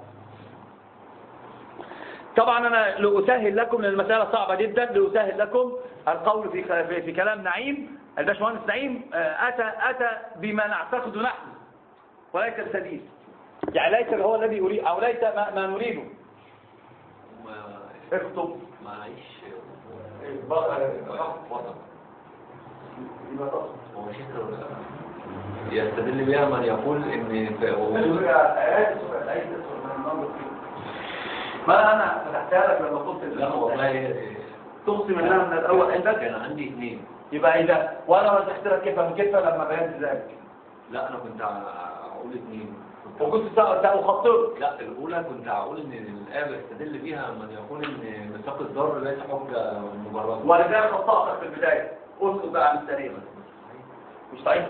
طبعا أنا لأسهل لكم لأن المسألة صعبة جدا، لأسهل لكم القول في في, في كلام نعيم الباشمهندس نعيم أتى أتى بما نعتقد نحن وليس السديد، يعني ليس هو الذي يريد أو ليس ما, ما نريده. اكتب معلش يستدل بها من يقول ان ما انا فتحتها لك لما قلت لا والله تقسم انها من الاول عندك كان عندي اثنين، يبقى اذا وانا وضحت لك كيف كيف لما بينت ذلك. لا انا كنت هقول اثنين وكنت سأخطط. لا الاولى كنت هقول ان الايه يستدل بها من يقول ان مساق الضر ليس حجه مجرده، ولذلك خطأتك في البدايه. اسكت بقى عن السليم. مش صحيح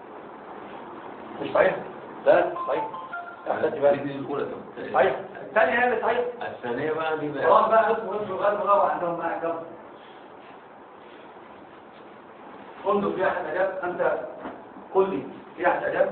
مش صحيح لا مش صحيح. دي الاولى. صحيح. الثانيه هي اللي صحيح. الثانيه بقى دي بقى خلاص بقى اسمه اسمه غير مروح عندهم معك كم انظر في احد اجاب. انت قل لي في احد اجاب.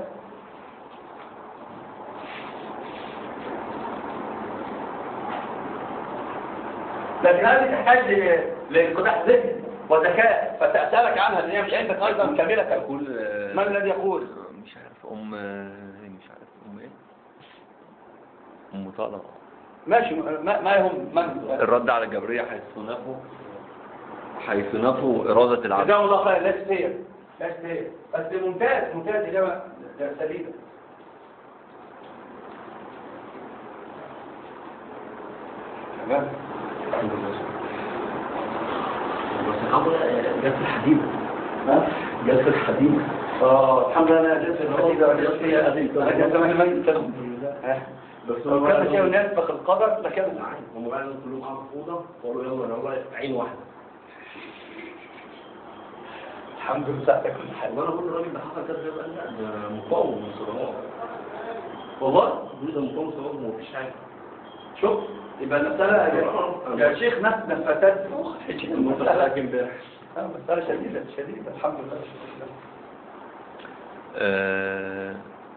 لكن هذه تحتاج لانفتاح ذهن وذكاء فتسالك عنها لان هي مش عندك ايضا كامله. تقول من الذي يقول؟ مش عارف ام مش عارف ام ايه ام طالب. ماشي. ما, ما هم من الرد على الجبريه حيث نفوا حيث نفوا اراده العبد. جزاهم الله خير. ليست هي ليست هي بس ممتاز ممتاز اجابه سديده. تمام. بس الامر جت الحديد جت الحديد اه الحمد لله جت الحديد وجت هي انا كان زمان ميت بس لو كان شيء يسبق القدر لكان هم بعد كلهم قاموا فوضى وقالوا يلا نروح عين واحده. الحمد لله ساعتك كل حاجه. وانا بقول الراجل ده حصل كذا قال لا ده مقاوم من صراحه والله ده مقاوم صراحه ومفيش حاجه. شوف يبقى المسألة يا شيخ نفس نفسات المسألة امبارح مسألة شديدة شديدة الحمد لله. أه...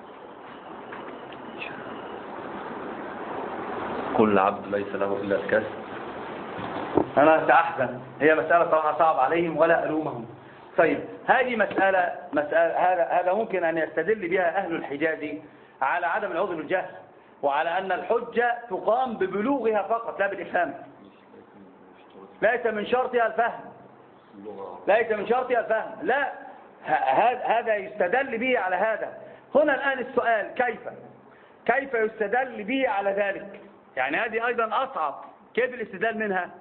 كل عبد ليس له إلا الكسب. أنا سأحزن. هي مسألة صراحة صعب عليهم ولا ألومهم. طيب هذه مسألة مسألة هذا هذا ممكن أن يستدل بها أهل الحجاز على عدم العذر بالجهل وعلى أن الحجة تقام ببلوغها فقط لا بالإفهام. ليس من شرطها الفهم ليس من شرطها الفهم لا هذا يستدل به على هذا. هنا الآن السؤال كيف كيف يستدل به على ذلك؟ يعني هذه أيضا أصعب. كيف الاستدلال منها؟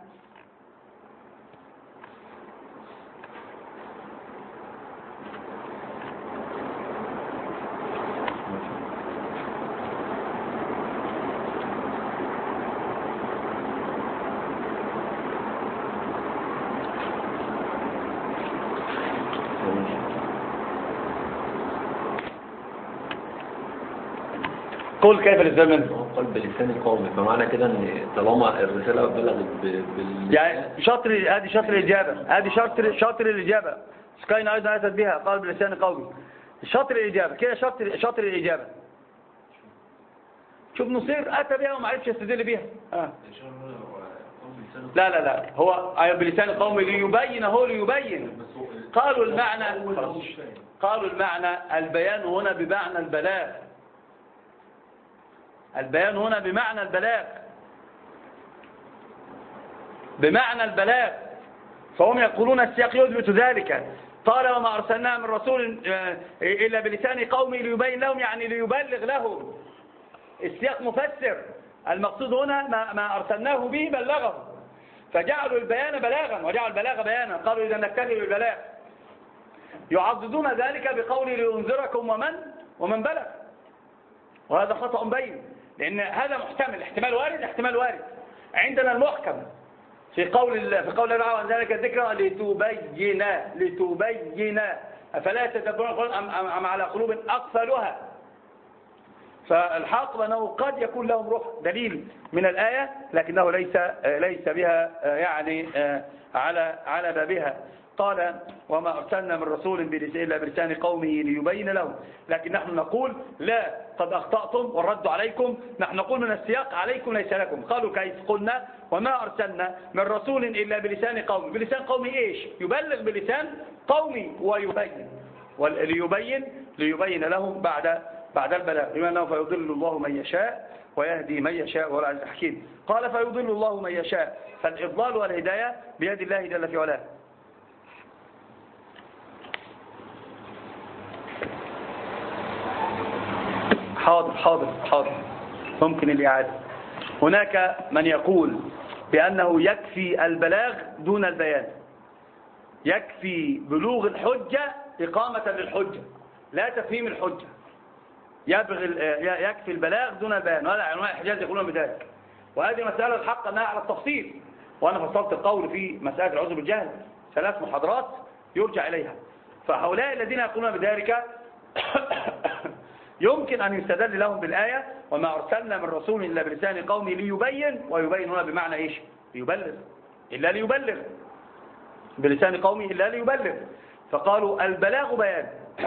قول كيف الاستدلال منه؟ قل بلسان القوم فمعنى كده ان طالما الرساله بلغت بال يعني شطر هذه شطر الاجابه هذه شطر شطر الاجابه سكاين ايضا اتت بها قال بلسان قومي. شطر الاجابه كده شطر شطر الاجابه. شوف نصير اتى بها وما عرفش يستدل بها. اه لا لا لا هو بلسان القوم ليبين هو ليبين. قالوا المعنى قالوا المعنى البيان هنا بمعنى البلاغ. البيان هنا بمعنى البلاغ بمعنى البلاغ فهم يقولون السياق يثبت ذلك. قال وما أرسلنا من رسول إلا بلسان قومه ليبين لهم يعني ليبلغ لهم. السياق مفسر. المقصود هنا ما, ما أرسلناه به بلغهم فجعلوا البيان بلاغا وجعلوا البلاغ بيانا. قالوا إذا نكتفي بالبلاغ. يعضدون ذلك بقول لينذركم ومن ومن بلغ وهذا خطأ بين لأن هذا محتمل احتمال وارد احتمال وارد. عندنا المحكم في قول الله في قول الله عن ذلك الذكر لتبين لتبين أفلا يتدبرون القرآن أم على قلوب أقفلها. فالحق أنه قد يكون لهم روح دليل من الآية لكنه ليس ليس بها يعني على على بابها. قال وما أرسلنا من رسول إلا بلسان قومه ليبين لهم. لكن نحن نقول لا قد أخطأتم والرد عليكم. نحن نقول من السياق عليكم ليس لكم. قالوا كيف؟ قلنا وما أرسلنا من رسول إلا بلسان قومه. بلسان قومه إيش؟ يبلغ بلسان قومه ويبين وليبين ليبين لهم بعد بعد البلاغ. بما أنه فيضل الله من يشاء ويهدي من يشاء وهو العزيز الحكيم. قال فيضل الله من يشاء فالإضلال والهداية بيد الله جل في علاه. حاضر حاضر حاضر ممكن الإعادة. هناك من يقول بأنه يكفي البلاغ دون البيان. يكفي بلوغ الحجة إقامة للحجة لا تفهيم الحجة. يكفي البلاغ دون البيان. وهذا علماء الحجاز يقولون بذلك. وهذه مسألة الحق أنها على التفصيل وأنا فصلت القول في مسألة العذر بالجهل ثلاث محاضرات يرجع إليها. فهؤلاء الذين يقولون بذلك يمكن أن يستدل لهم بالآية وما أرسلنا من رسول إلا بلسان قومه ليبين ويبين هنا بمعنى إيش؟ ليبلغ إلا ليبلغ بلسان قومه إلا ليبلغ. فقالوا البلاغ بيان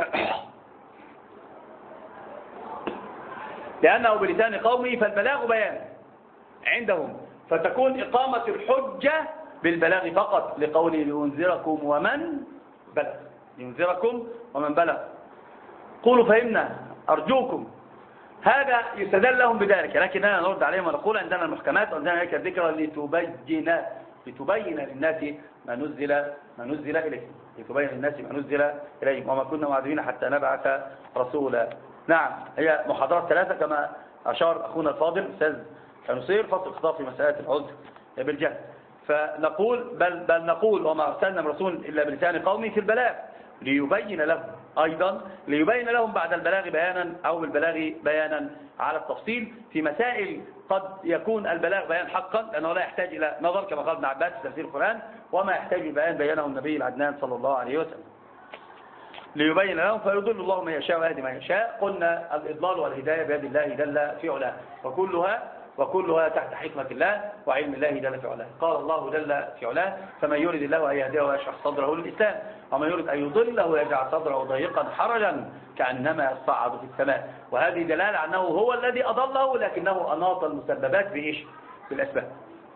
لأنه بلسان قومه فالبلاغ بيان عندهم فتكون إقامة الحجة بالبلاغ فقط لقوله لينذركم ومن بلغ ينذركم ومن بلغ. قولوا فهمنا أرجوكم. هذا يستدل لهم بذلك لكننا نرد عليهم ونقول عندنا المحكمات وعندنا هيك الذكر لتبين لتبين للناس ما نزل ما نزل إليهم لتبين للناس ما نزل إليهم وما كنا معذبين حتى نبعث رسولا. نعم هي محاضرات ثلاثة كما أشار أخونا الفاضل أستاذ نصير فصل خطاب في مسألة العذر بالجهل. فنقول بل, بل نقول وما أرسلنا من رسول إلا بلسان قومه في البلاغ ليبين لهم أيضا ليبين لهم بعد البلاغ بيانا أو بالبلاغ بيانا على التفصيل في مسائل قد يكون البلاغ بيان حقا لأنه لا يحتاج إلى نظر كما قال ابن عباس في تفسير القرآن وما يحتاج بيان بيانه النبي العدنان صلى الله عليه وسلم. ليبين لهم فيضل الله من يشاء ويهدي من يشاء. قلنا الإضلال والهداية بيد الله جل في علاه وكلها وكلها تحت حكمة الله وعلم الله جل في علاه. قال الله جل في علاه فمن يريد الله أن يهديه ويشرح صدره للإسلام ومن يريد أن يضله ويجعل صدره ضيقا حرجا كأنما يصعد في السماء. وهذه دلالة عنه هو الذي أضله لكنه أناط المسببات بإيش؟ بالأسباب.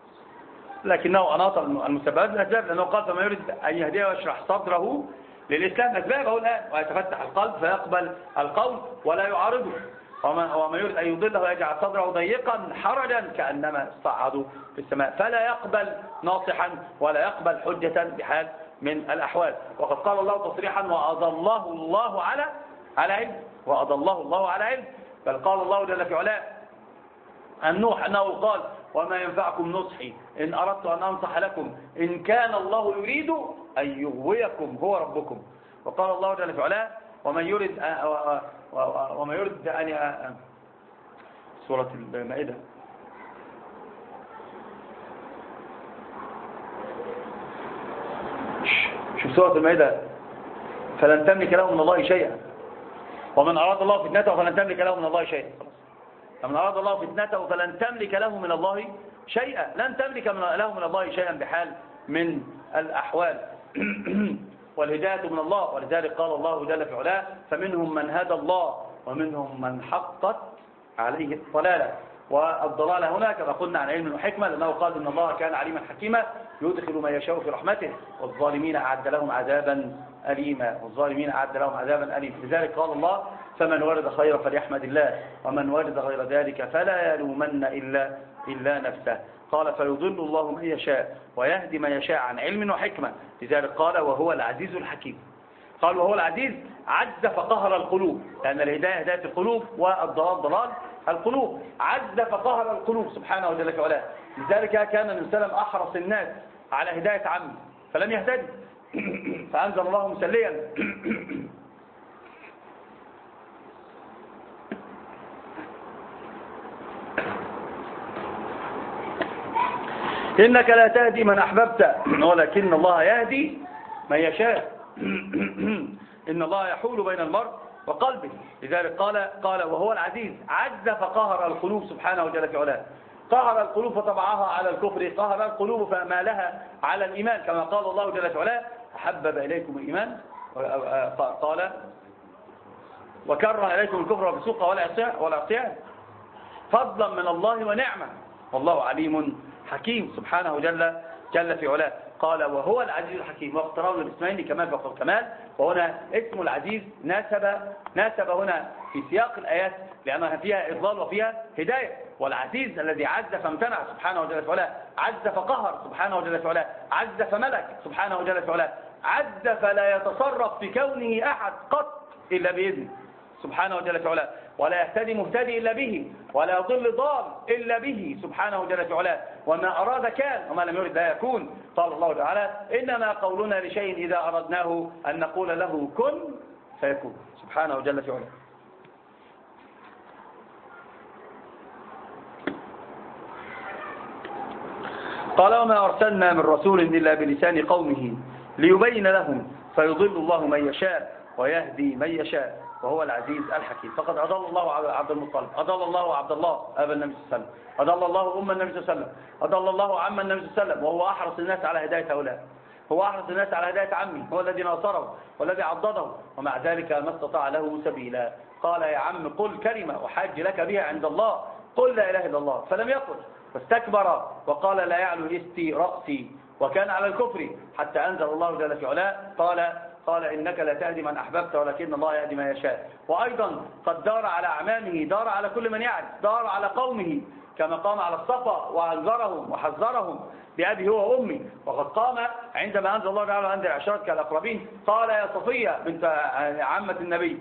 لكنه أناط المسببات بالأسباب لأنه قال فمن يريد أن يهديه ويشرح صدره للإسلام أسبابه الآن ويتفتح القلب فيقبل القول ولا يعارضه. وما يريد أن يضله ويجعل صدره ضيقا حرجا كأنما صعد في السماء فلا يقبل ناصحا ولا يقبل حجة بحال من الأحوال. وقد قال الله تصريحا وأضله الله على على علم وأضله الله على علم. بل قال الله جل في علاه عن نوح أنه قال وما ينفعكم نصحي إن أردت أن أنصح لكم إن كان الله يريد أن يغويكم هو ربكم. وقال الله جل في علاه ومن يريد وما يريد أن سورة المائدة شوف سورة المائدة فلن تملك له من الله شيئا ومن أراد الله فتنته فلن تملك له من الله شيئا. فمن أراد الله فتنته فلن تملك له من الله شيئا لن تملك له من الله شيئا بحال من الأحوال. والهداية من الله ولذلك قال الله جل في علاه فمنهم من هدى الله ومنهم من حقت عليه الضلالة والضلال هنا كما قلنا عن علم وحكمة، لأنه قال إن الله كان عليما حكيما يدخل ما يشاء في رحمته والظالمين أعد لهم عذابا أليما والظالمين أعد لهم عذابا أليما. لذلك قال الله فمن ورد خيرا فليحمد الله ومن ورد غير ذلك فلا يلومن إلا, إلا نفسه. قال فيضل الله من يشاء ويهدي من يشاء عن علم وحكمة. لذلك قال وهو العزيز الحكيم. قال وهو العزيز عز فقهر القلوب، لأن الهداية هداية القلوب والضلال ضلال القلوب. عز فقهر القلوب سبحانه وجل وعلا. لذلك كان النبي صلى الله عليه وسلم أحرص الناس على هداية عمه فلم يهتدي فأنزل الله مسليا إنك لا تهدي من أحببت ولكن الله يهدي من يشاء إن الله يحول بين المرء وقلبه. لذلك قال قال وهو العزيز عز فقهر القلوب سبحانه وجل وعلا. قهر القلوب فطبعها على الكفر، قهر القلوب فمالها على الإيمان، كما قال الله جل وعلا حبب إليكم الإيمان قال وكره إليكم الكفر والفسوق والعصيان فضلا من الله ونعمة والله عليم حكيم سبحانه جل جل في علاه. قال وهو العزيز الحكيم واقتران الاسمين كمال فوق الكمال. وهنا اسم العزيز ناسب ناسب هنا في سياق الآيات لأنها فيها إضلال وفيها هداية. والعزيز الذي عز فامتنع سبحانه وجل في علاه، عز فقهر سبحانه وجل في علاه، عز فملك سبحانه وجل في علاه، عز فلا يتصرف في كونه أحد قط إلا بإذنه سبحانه وجل في علاه، ولا يهتدي مهتدي إلا به، ولا يضل ضال إلا به سبحانه وجل في علاه. وما أراد كان وما لم يرد لا يكون. قال الله تعالى إنما قولنا لشيء إذا أردناه أن نقول له كن فيكون سبحانه وجل في علاه. قال وما أرسلنا من رسول إلا بلسان قومه ليبين لهم فيضل الله من يشاء ويهدي من يشاء وهو العزيز الحكيم. فقد أضل الله عبد المطلب، أضل الله عبد الله أبا النبي صلى الله عليه وسلم، أضل الله أم النبي صلى الله عليه وسلم، أضل الله عم النبي صلى الله عليه وسلم، وهو أحرص الناس على هداية هؤلاء، هو أحرص الناس على هداية عمه، هو الذي ناصره والذي عضده، ومع ذلك ما استطاع له سبيلا. قال يا عم قل كلمة أحاج لك بها عند الله، قل لا إله إلا الله، فلم يقل واستكبر وقال لا يعلو لستي رأسي وكان على الكفر حتى أنزل الله جل في علاه قال قال إنك لا تهدي من أحببت ولكن الله يهدي ما يشاء. وأيضا قد دار على أعمامه، دار على كل من يعرف، دار على قومه كما قام على الصفا وأنذرهم وحذرهم بأبي هو وأمي. وقد قام عندما أنزل الله تعالى أنذر عشيرتك الأقربين قال يا صفية بنت عمة النبي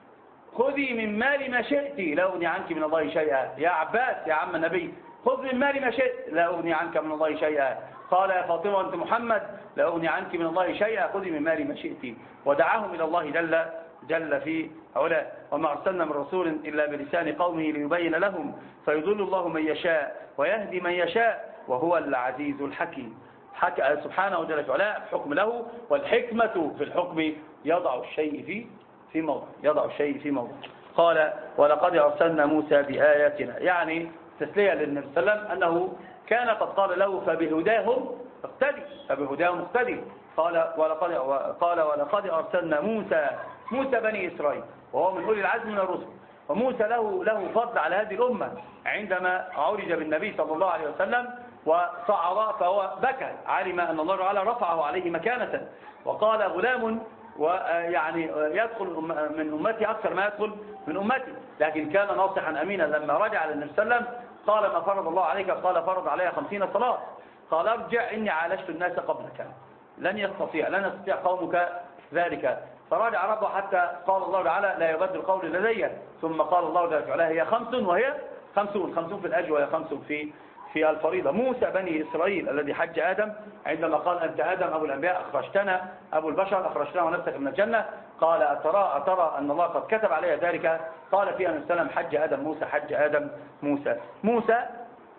خذي من مال ما شئت لا أغني عنك من الله شيئا. يا عباس يا عم النبي خذ من مال ما شئت لا أغني عنك من الله شيئا. قال يا فاطمة أنت محمد لا أغني عنك من الله شيئا خذي من مال ما شئت. ودعاهم إلى الله جل جل في علاه. وما أرسلنا من رسول إلا بلسان قومه ليبين لهم فيضل الله من يشاء ويهدي من يشاء وهو العزيز الحكيم. حكى سبحانه وجل في علاه الحكم له، والحكمة في الحكم يضع الشيء في في موضع يضع الشيء في موضع. قال ولقد أرسلنا موسى بآياتنا، يعني تسلية للنبي صلى الله عليه وسلم أنه كان قد قال له فبهداهم اقتدي فبهداهم اقتدي. قال ولقد قال ولقد أرسلنا موسى موسى بني إسرائيل وهو من أولي العزم من الرسل. وموسى له له فضل على هذه الأمة عندما عرج بالنبي صلى الله عليه وسلم وصعد فهو بكى، علم أن الله تعالى رفعه عليه مكانة وقال غلام ويعني يدخل من أمتي أكثر ما يدخل من أمتي. لكن كان ناصحا أمينا لما رجع للنبي صلى الله عليه وسلم قال ما فرض الله عليك؟ قال فرض علي خمسين صلاة. قال ارجع إني عالجت الناس قبلك لن يستطيع لن يستطيع قومك ذلك. فرجع ربه حتى قال الله تعالى لا يبدل قولي لدي. ثم قال الله جل وعلا هي خمس وهي خمسون خمسون في الأجر وهي خمس في في الفريضة. موسى بني إسرائيل الذي حج آدم عندما قال أنت آدم أبو الأنبياء أخرجتنا أبو البشر أخرجتنا ونفسك من الجنة قال أترى أترى أن الله قد كتب علي ذلك. قال فيها النبي صلى الله عليه وسلم حج آدم موسى حج آدم موسى موسى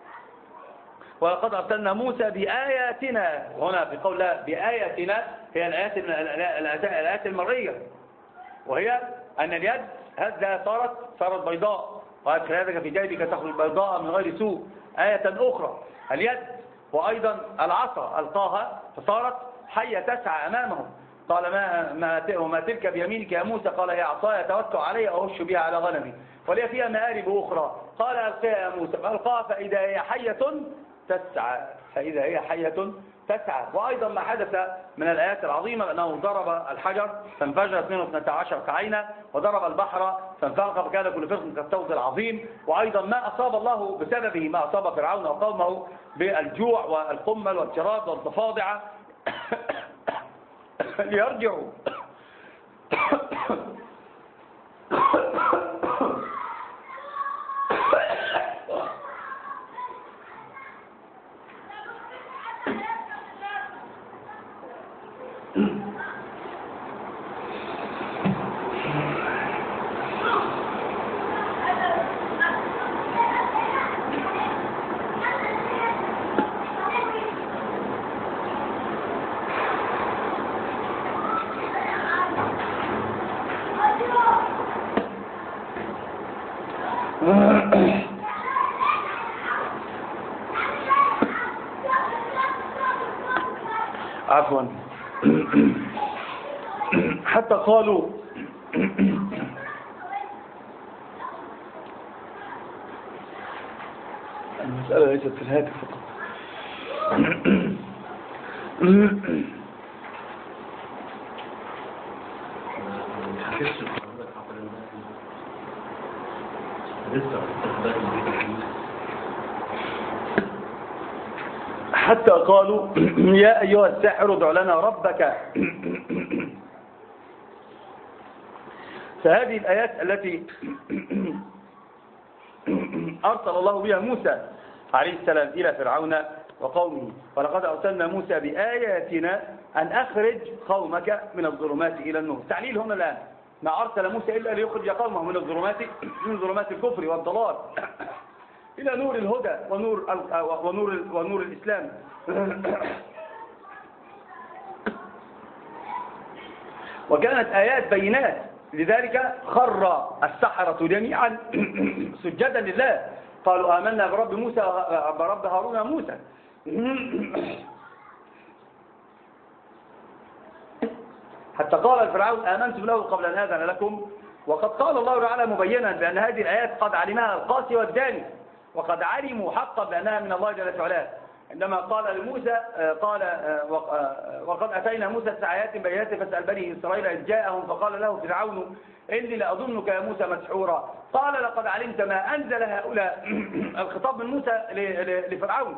ولقد أرسلنا موسى بآياتنا. هنا في قول الله بآياتنا هي الآيات الآيات المرئية، وهي أن اليد هذا صارت صارت بيضاء وأدخل يدك في جيبك تخرج بيضاء من غير سوء. آية أخرى اليد، وأيضا العصا ألقاها فصارت حية تسعى أمامهم. قال ما ما وما تلك بيمينك يا موسى؟ قال هي عصاي اتوكل عليها اهش بها على غنمي ولي فيها مآرب اخرى. قال القيها يا موسى فالقاها فاذا هي حيه تسعى فاذا هي حيه تسعى. وايضا ما حدث من الايات العظيمه انه ضرب الحجر فانفجرت منه اثنتا عشرة عينا، وضرب البحر فانفلق فكان كل فرق كالطود العظيم. وايضا ما اصاب الله بسببه ما اصاب فرعون وقومه بالجوع والقمل والتراب والضفادع ليرجعوا عفوا حتى قالوا المسألة ليست في الهاتف فقط. حتى قالوا يا أيها الساحر ادع لنا ربك. فهذه الآيات التي أرسل الله بها موسى عليه السلام إلى فرعون وقومه، ولقد أرسلنا موسى بآياتنا أن أخرج قومك من الظلمات إلى النور. تعليل هنا الآن ما أرسل موسى إلا ليخرج قومه من الظلمات من ظلمات الكفر والضلال إلى نور الهدى ونور ونور ونور الإسلام. وكانت آيات بينات، لذلك خر السحرة جميعا سجدا لله، قالوا آمنا برب موسى برب هارون موسى. حتى قال الفرعون آمنت له قبل أن آذن لكم. وقد قال الله تعالى مبينا بأن هذه الآيات قد علمها القاسي والداني، وقد علموا حقا بأنها من الله جل وعلا، عندما قال لموسى قال وقد أتينا موسى تسع آيات بينات فاسأل بني إسرائيل إذ جاءهم فقال له فرعون إني لأظنك يا موسى مسحورا. قال لقد علمت ما أنزل هؤلاء. الخطاب من موسى لفرعون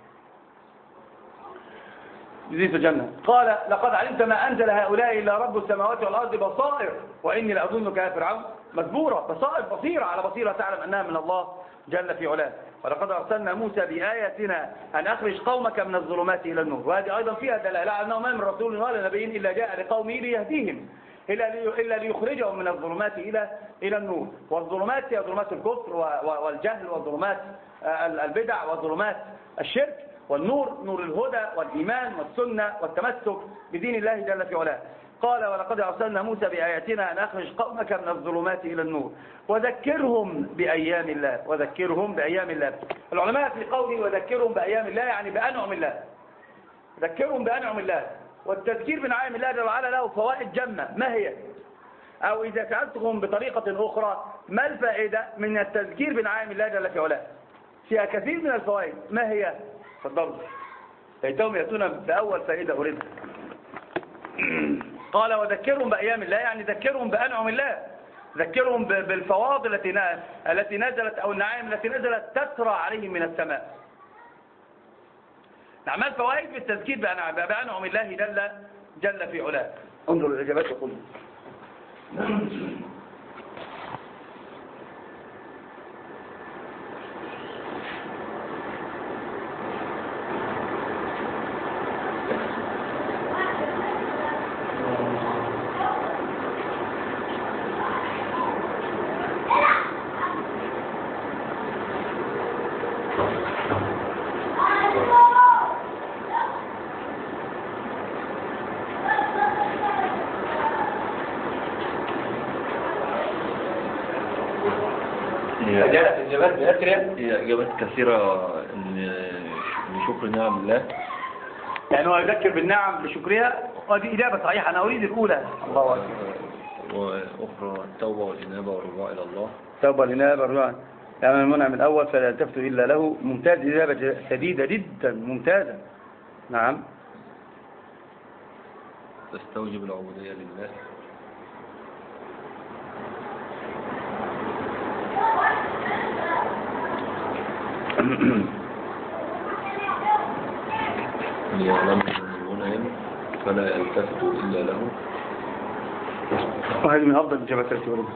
يزيد الجنة. قال لقد علمت ما أنزل هؤلاء إلا رب السماوات والأرض بصائر وإني لأظنك يا فرعون مسبورا. بصائر بصيرة على بصيرة تعلم أنها من الله جل في علاه. ولقد أرسلنا موسى بآياتنا أن أخرج قومك من الظلمات إلى النور. وهذه أيضا فيها دلالة على أنه ما من رسول ولا نبي إلا جاء لقومه ليهديهم إلا ليخرجهم من الظلمات إلى إلى النور. والظلمات هي ظلمات الكفر والجهل وظلمات البدع وظلمات الشرك، والنور نور الهدى والإيمان والسنة والتمسك بدين الله جل في علاه. قال ولقد أرسلنا موسى بآياتنا أن أخرج قومك من الظلمات إلى النور وذكرهم بأيام الله. وذكرهم بأيام الله. العلماء في قوله وذكرهم بأيام الله يعني بأنعم الله. ذكرهم بأنعم الله. والتذكير بنعم الله جل وعلا له فوائد جمة. ما هي؟ أو إذا سألتهم بطريقة أخرى ما الفائدة من التذكير بنعم الله جل في علاه؟ فيها كثير من الفوائد. ما هي؟ تفضلوا. ليتهم يأتون بأول فائدة أريدها. قال وذكرهم بأيام الله يعني ذكرهم بأنعم الله، ذكرهم بالفواضل التي التي نزلت أو النعائم التي نزلت تسرى عليهم من السماء. نعمل فوائد بالتذكير بأنعم الله جل جل في علاه. انظروا الإجابات وقولوا. هي إجابات كثيرة لشكر نعم الله. يعني هو يذكر بالنعم لشكرها. ودي إجابة صحيحة، أنا أريد الأولى. الله أكبر. وأخرى التوبة والإنابة والرجوع إلى الله. التوبة والإنابة والرجوع يعني المنعم الأول فلا يلتفت إلا له. ممتاز، إجابة شديدة جدا ممتازة. نعم. تستوجب العبودية لله. ليعلم المنعم فلا يلتفت إلا له. وهذه من أفضل الإجابات التي وردت.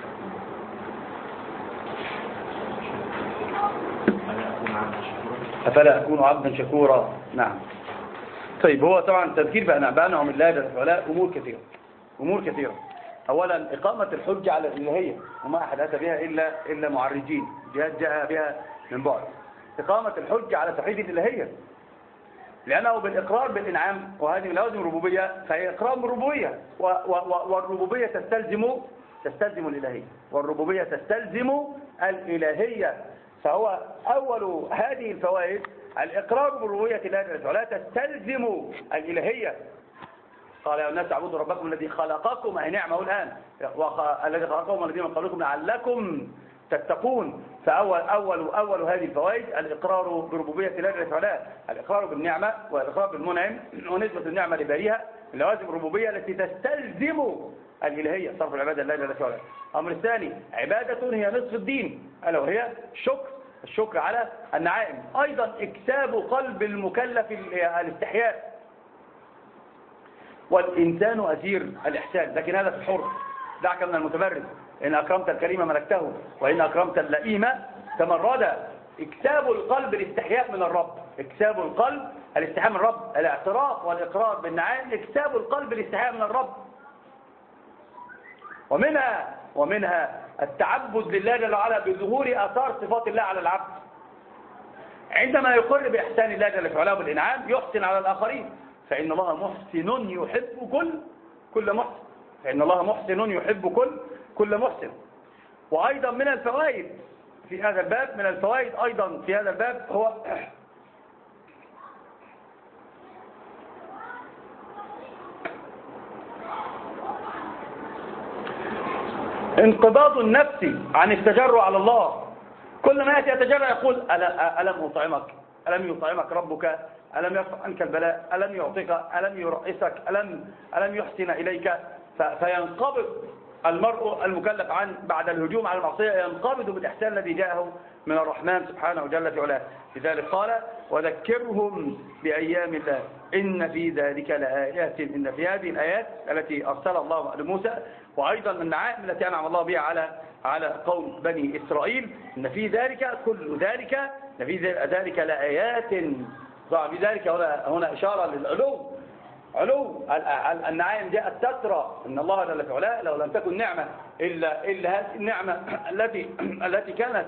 أفلا أكون عبدا شكورا. نعم. طيب، هو طبعا تذكير بأنعم الله جل وعلا أمور كثيرة، أمور كثيرة. أولا إقامة الحجة على الإلهية، وما أحد أتى بها إلا إلا معرجين، جهاد جاء بها من بعد. إقامة الحجة على توحيد الإلهية، لأنه بالإقرار بالإنعام، وهذه من لوازم الربوبية، فهي إقرار بالربوبية، والربوبية تستلزم تستلزم الإلهية، والربوبية تستلزم الإلهية. فهو أول هذه الفوائد الإقرار بالربوبية الله جل وعلا تستلزم الإلهية. قال يا الناس اعبدوا ربكم الذي خلقكم، أي نعمه الآن، الذي خلقكم والذين من قبلكم لعلكم تتقون. فأول أول أول هذه الفوائد الإقرار بربوبية الله جل وعلا، الإقرار بالنعمة والإقرار بالمنعم ونسبة النعمة لباريها، لوازم الربوبية التي تستلزم الإلهية، صرف العبادة لله جل وعلا. الأمر الثاني عبادة هي نصف الدين، ألا وهي الشكر، الشكر على النعائم. أيضا إكساب قلب المكلف الاستحياء، والإنسان أسير الإحسان، لكن هذا في الحر، دعك من المتمرد. إن أكرمت الكريم ملكته، وإن أكرمت اللئيم تمرد. إكساب القلب الاستحياء من الرب، إكساب القلب الاستحياء من الرب، الاعتراف والإقرار بالنعائم، إكساب القلب الاستحياء من الرب. ومنها ومنها التعبد لله جل وعلا بظهور آثار صفات الله على العبد. عندما يقر بإحسان الله جل وعلا بالإنعام يحسن على الآخرين، فإن الله محسن يحب كل كل محسن، فإن الله محسن يحب كل كل محسن. وأيضا من الفوائد في هذا الباب، من الفوائد أيضا في هذا الباب هو انقباض النفس عن التجرع على الله. كل ما يأتي يتجرع يقول ألم أطعمك، ألم يطعمك ربك، ألم يرفع عنك البلاء، ألم يعطيك، ألم يرئسك، ألم ألم يحسن إليك. فينقبض المرء المكلف عن بعد الهجوم على المعصية، ينقبض بالإحسان الذي جاءه من الرحمن سبحانه وجل وعلا. لذلك قال وذكرهم بأيام الله إن في ذلك لآيات. إن في هذه الآيات التي أرسل الله لموسى، وأيضا النعائم التي أنعم الله بها على على قوم بني إسرائيل، إن في ذلك كل ذلك إن في ذلك لآيات. ضع في ذلك هنا هنا إشارة للعلو، علو النعائم جاءت تترى ان الله جل وعلا لو لم تكن نعمه الا الا هذه النعمه التي التي كانت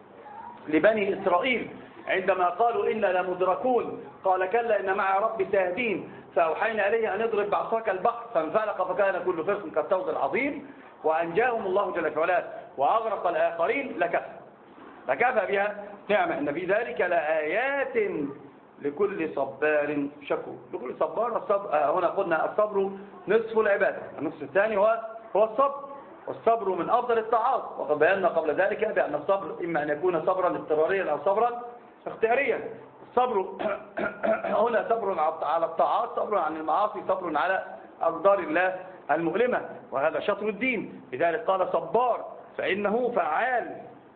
لبني اسرائيل عندما قالوا انا لمدركون، قال كلا ان معي ربي سيهدين، فاوحينا اليه ان اضرب بعصاك البحر فانفلق فكان كل فرق كالطود العظيم، وانجاهم الله جل وعلا واغرق الاخرين. لكفى لكفى بها نعمه. ان في ذلك لايات لكل صبار شكور. لكل صبار الصبر، هنا قلنا الصبر نصف العبادة، النصف الثاني هو هو الصبر، والصبر من أفضل الطاعات. وقد بينا قبل ذلك بأن الصبر إما أن يكون صبرا اضطراريا أو صبرا اختياريا. الصبر هنا صبر على الطاعات، صبر عن المعاصي، صبر على أقدار الله المؤلمة، وهذا شطر الدين. لذلك قال صبار فإنه فعال،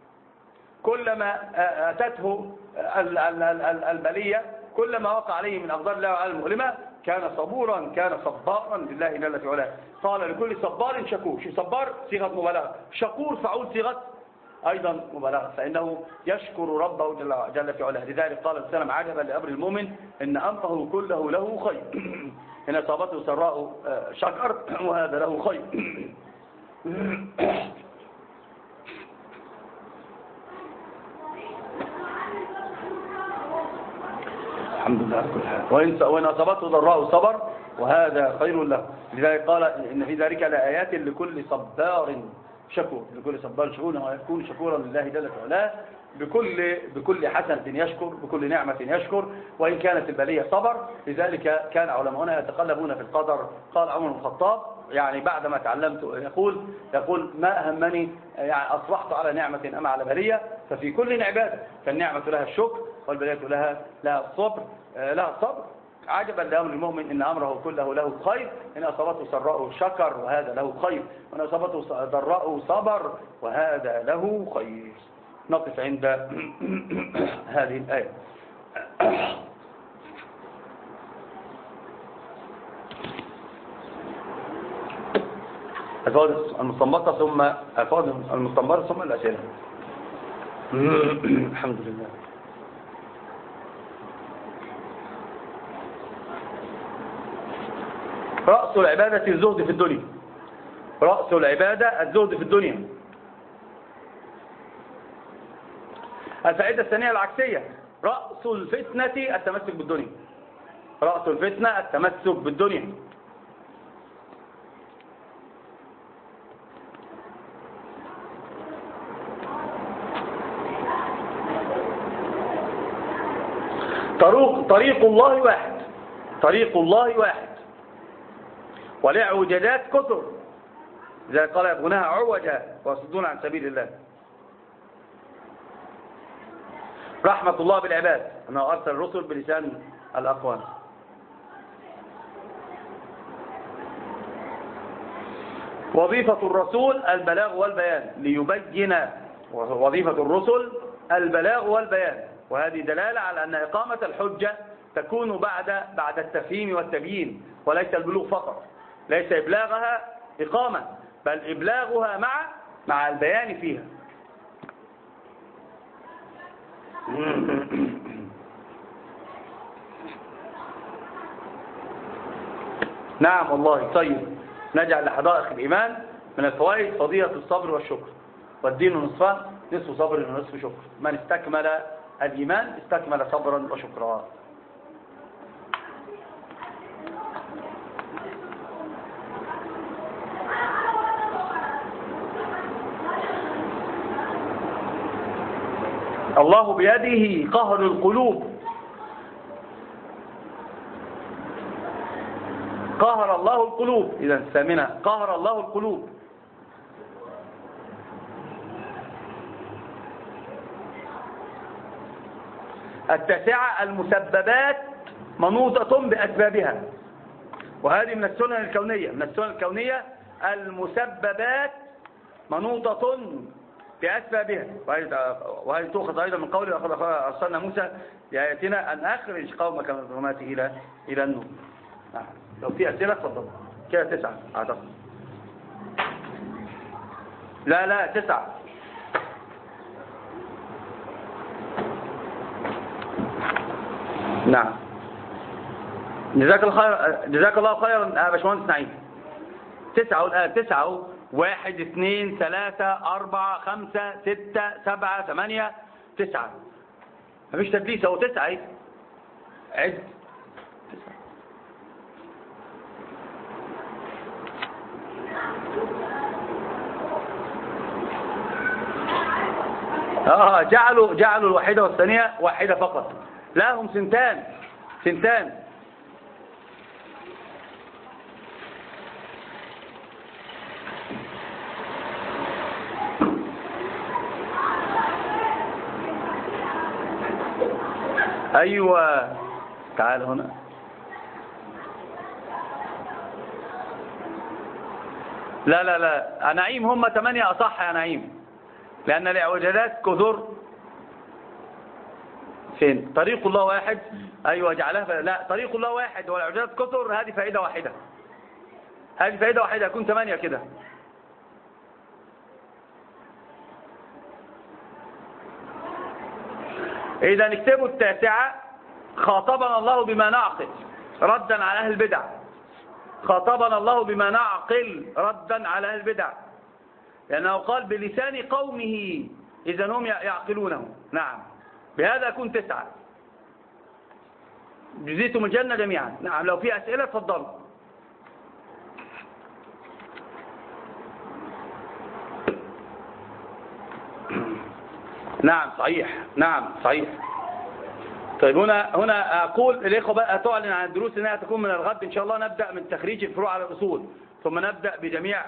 كلما أتته البلية، كلما وقع عليه من أقدار الله المؤلمة كان صبورا، كان صبارا لله جل وعلا. قال لكل صبار شكور. شو صبار؟ صيغة مبالغة. شكور فعول صيغة أيضا مبالغة، فإنه يشكر ربه جل وعلا. لذلك قال السلام عجبا لأمر المؤمن إن أمره كله له خير، إن أصابته سراء شكر وهذا له خير. الحمد لله على كل حال. وإن أصابته ضراء صبر وهذا خير له. لذلك قال إن في ذلك لآيات لكل صبار شكور. لكل صبار شكور، ويكون شكورا لله جل وعلا بكل بكل حسنة يشكر، بكل نعمة يشكر، وإن كانت البلية صبر. لذلك كان علماؤنا يتقلبون في القدر. قال عمر بن الخطاب يعني بعدما تعلمت يقول يقول ما أهمني يعني أصبحت على نعمة أم على بلية، ففي كل عبادة فالنعمة لها الشكر والبلية لها لها الصبر لها الصبر. عجبا لأمر المؤمن إن أمره كله له خير، إن أصابته سراء شكر وهذا له خير، وإن أصابته ضراء صبر وهذا له خير. نقف عند هذه الآية. الفوائد المستنبطة ثم الفوائد المستنبطة ثم الأسئلة. الحمد لله. رأس العبادة الزهد في الدنيا. رأس العبادة الزهد في الدنيا. الفائدة الثانية العكسية، رأس الفتنة التمسك بالدنيا. رأس الفتنة التمسك بالدنيا. طريق طريق الله واحد. طريق الله واحد ولعوجدات كثر، إذا قال يبغونها عوجا ويصدون عن سبيل الله. رحمة الله بالعباد أنه أرسل الرسل بلسان الأقوام. وظيفة الرسول البلاغ والبيان ليبين. وظيفة الرسل البلاغ والبيان، وهذه دلالة على أن إقامة الحجة تكون بعد بعد التفهيم والتبيين، وليس البلوغ فقط. ليس إبلاغها إقامة، بل إبلاغها مع مع البيان فيها. نعم والله. طيب نجعل لحدائق الإيمان من الفوائد فضيلة الصبر والشكر، والدين نصفان، نصف صبر ونصف شكر. من استكمل الإيمان استكمل صبرا وشكرا. الله بيده قهر القلوب. قهر الله القلوب. إذا الثامنة قهر الله القلوب. التاسعة المسببات منوطة بأسبابها، وهذه من السنن الكونية. من السنن الكونية المسببات منوطة بأسبابها، وهذه تؤخذ أيضا من قوله لقد أرسلنا موسى بآياتنا أن أخرج قومك من الظلمات إلى إلى النور. نعم. لو في أسئلة اتفضل. كده تسعة أعتقد. لا لا تسعة. نعم. جزاك الله خير. جزاك الله خيرا يا باشمهندس نعيم. تسعة والآن تسعة. واحد اثنين ثلاثة أربعة خمسة ستة سبعة ثمانية تسعة. مفيش تدليس أو تسعة. ايه عد. اه جعلوا جعلوا الواحدة والثانية واحدة فقط. لا هم سنتان سنتان. أيوة تعال هنا. لا لا لا يا نعيم هم ثمانية أصح يا نعيم، لأن الإعوجاجات كثر. فين طريق الله واحد؟ أيوة جعلها. لا طريق الله واحد والإعوجاجات كثر، هذه فائدة واحدة. هذه فائدة واحدة يكون ثمانية كده. إذا نكتبوا التاسعة. خاطبنا الله بما نعقل ردا على أهل البدع. خاطبنا الله بما نعقل ردا على أهل البدع، لأنه قال بلسان قومه إذا هم يعقلونه. نعم بهذا يكون تسعة. جزيتم الجنة جميعا. نعم لو في أسئلة تفضلوا. نعم صحيح، نعم صحيح. طيب هنا هنا أقول الإخوة بقى تعلن عن الدروس أنها تكون من الغد إن شاء الله. نبدأ من تخريج الفروع على الأصول، ثم نبدأ بجميع